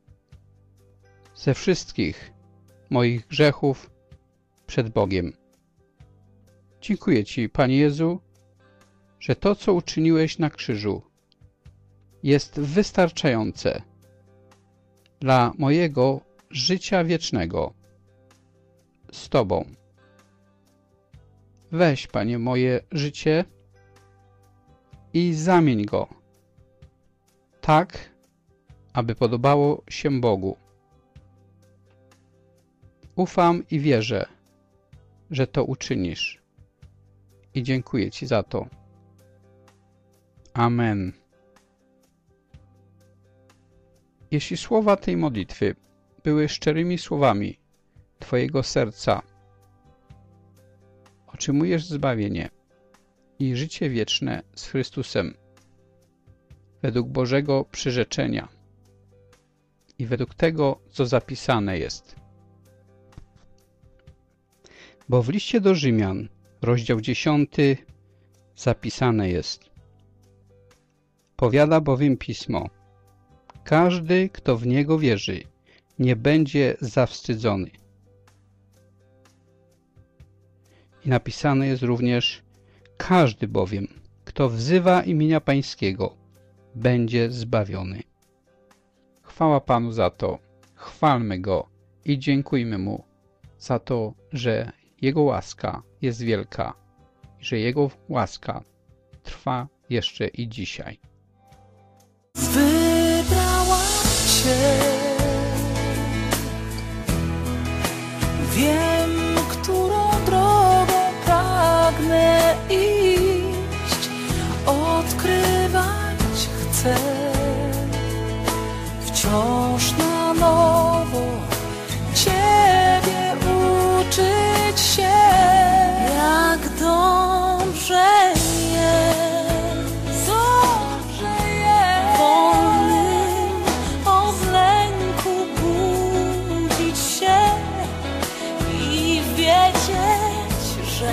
ze wszystkich moich grzechów przed Bogiem. Dziękuję Ci, Panie Jezu, że to, co uczyniłeś na krzyżu, jest wystarczające dla mojego życia wiecznego z Tobą. Weź, Panie, moje życie i zamień go tak, aby podobało się Bogu. Ufam i wierzę, że to uczynisz i dziękuję Ci za to. Amen. Jeśli słowa tej modlitwy były szczerymi słowami Twojego serca, otrzymujesz zbawienie i życie wieczne z Chrystusem według Bożego przyrzeczenia i według tego, co zapisane jest. Bo w liście do Rzymian, rozdział 10, zapisane jest: powiada bowiem Pismo: każdy, kto w Niego wierzy, nie będzie zawstydzony. I napisane jest również: każdy bowiem, kto wzywa imienia Pańskiego, będzie zbawiony. Chwała Panu za to, chwalmy Go i dziękujmy Mu za to, że Jego łaska jest wielka i że Jego łaska trwa jeszcze i dzisiaj. Wybrałam Cię chcę wciąż na nowo Ciebie uczyć się, jak dobrze jest, wolnym od lęku budzić się i wiedzieć, że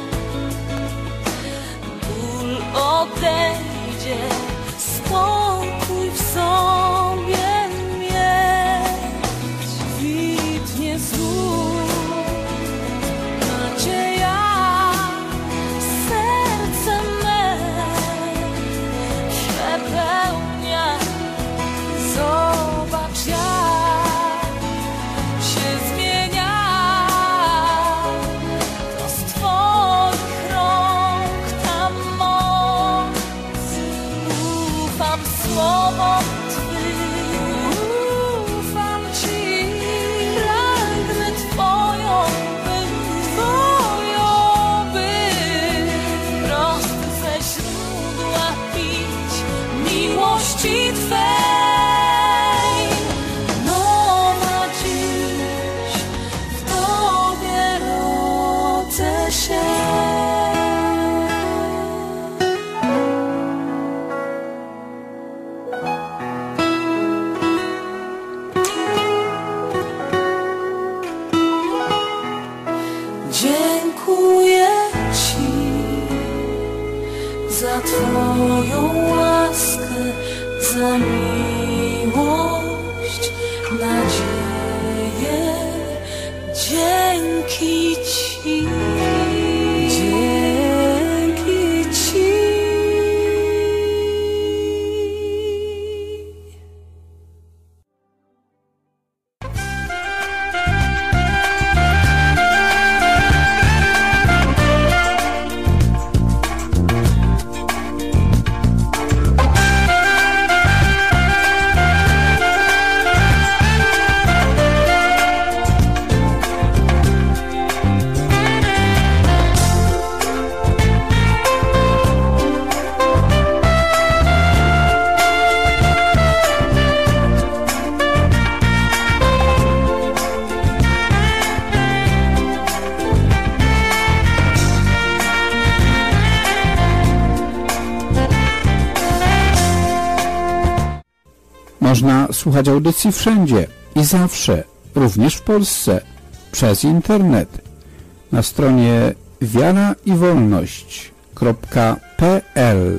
ból odejdzie, spokój w sobie mieć. Kwitnie znów nadzieja, serce me przepełnia. Zobacz, jak się zmienia to z Twoich rąk ta moc. Ufam słowom Twym, ufam Ci, pragnę Twoją być, prosto ze źródła pić miłości Twej. Nowa dziś w Tobie rodzę się. Dziękuję Ci za Twoją łaskę, za miłość, nadzieję. Dzięki Ci, dzięki Ci. Można słuchać audycji wszędzie i zawsze, również w Polsce, przez internet. Na stronie wiaraiwolność.pl.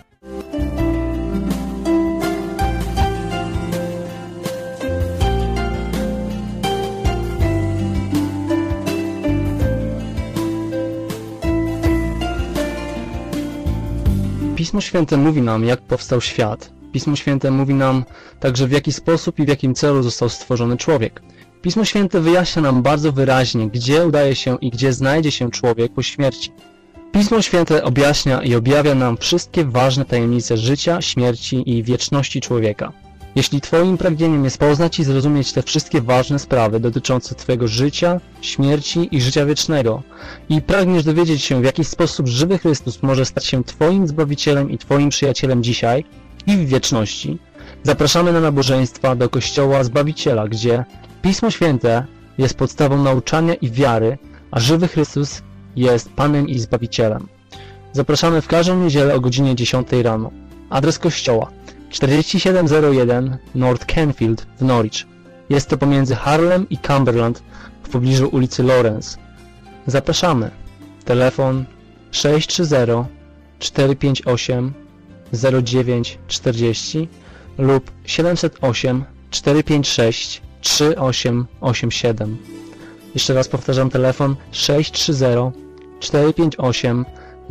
Pismo Święte mówi nam, jak powstał świat. Pismo Święte mówi nam także, w jaki sposób i w jakim celu został stworzony człowiek. Pismo Święte wyjaśnia nam bardzo wyraźnie, gdzie udaje się i gdzie znajdzie się człowiek po śmierci. Pismo Święte objaśnia i objawia nam wszystkie ważne tajemnice życia, śmierci i wieczności człowieka. Jeśli Twoim pragnieniem jest poznać i zrozumieć te wszystkie ważne sprawy dotyczące Twojego życia, śmierci i życia wiecznego i pragniesz dowiedzieć się, w jaki sposób żywy Chrystus może stać się Twoim Zbawicielem i Twoim przyjacielem dzisiaj i w wieczności, zapraszamy na nabożeństwa do Kościoła Zbawiciela, gdzie Pismo Święte jest podstawą nauczania i wiary, a żywy Chrystus jest Panem i Zbawicielem. Zapraszamy w każdą niedzielę o godzinie 10 rano. Adres kościoła 4701 North Canfield w Norwich. Jest to pomiędzy Harlem i Cumberland w pobliżu ulicy Lawrence. Zapraszamy. Telefon 630 458 0940 lub 708 456 3887. Jeszcze raz powtarzam, telefon 630 458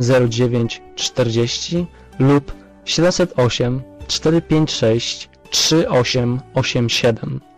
0940 lub 708 456 3887.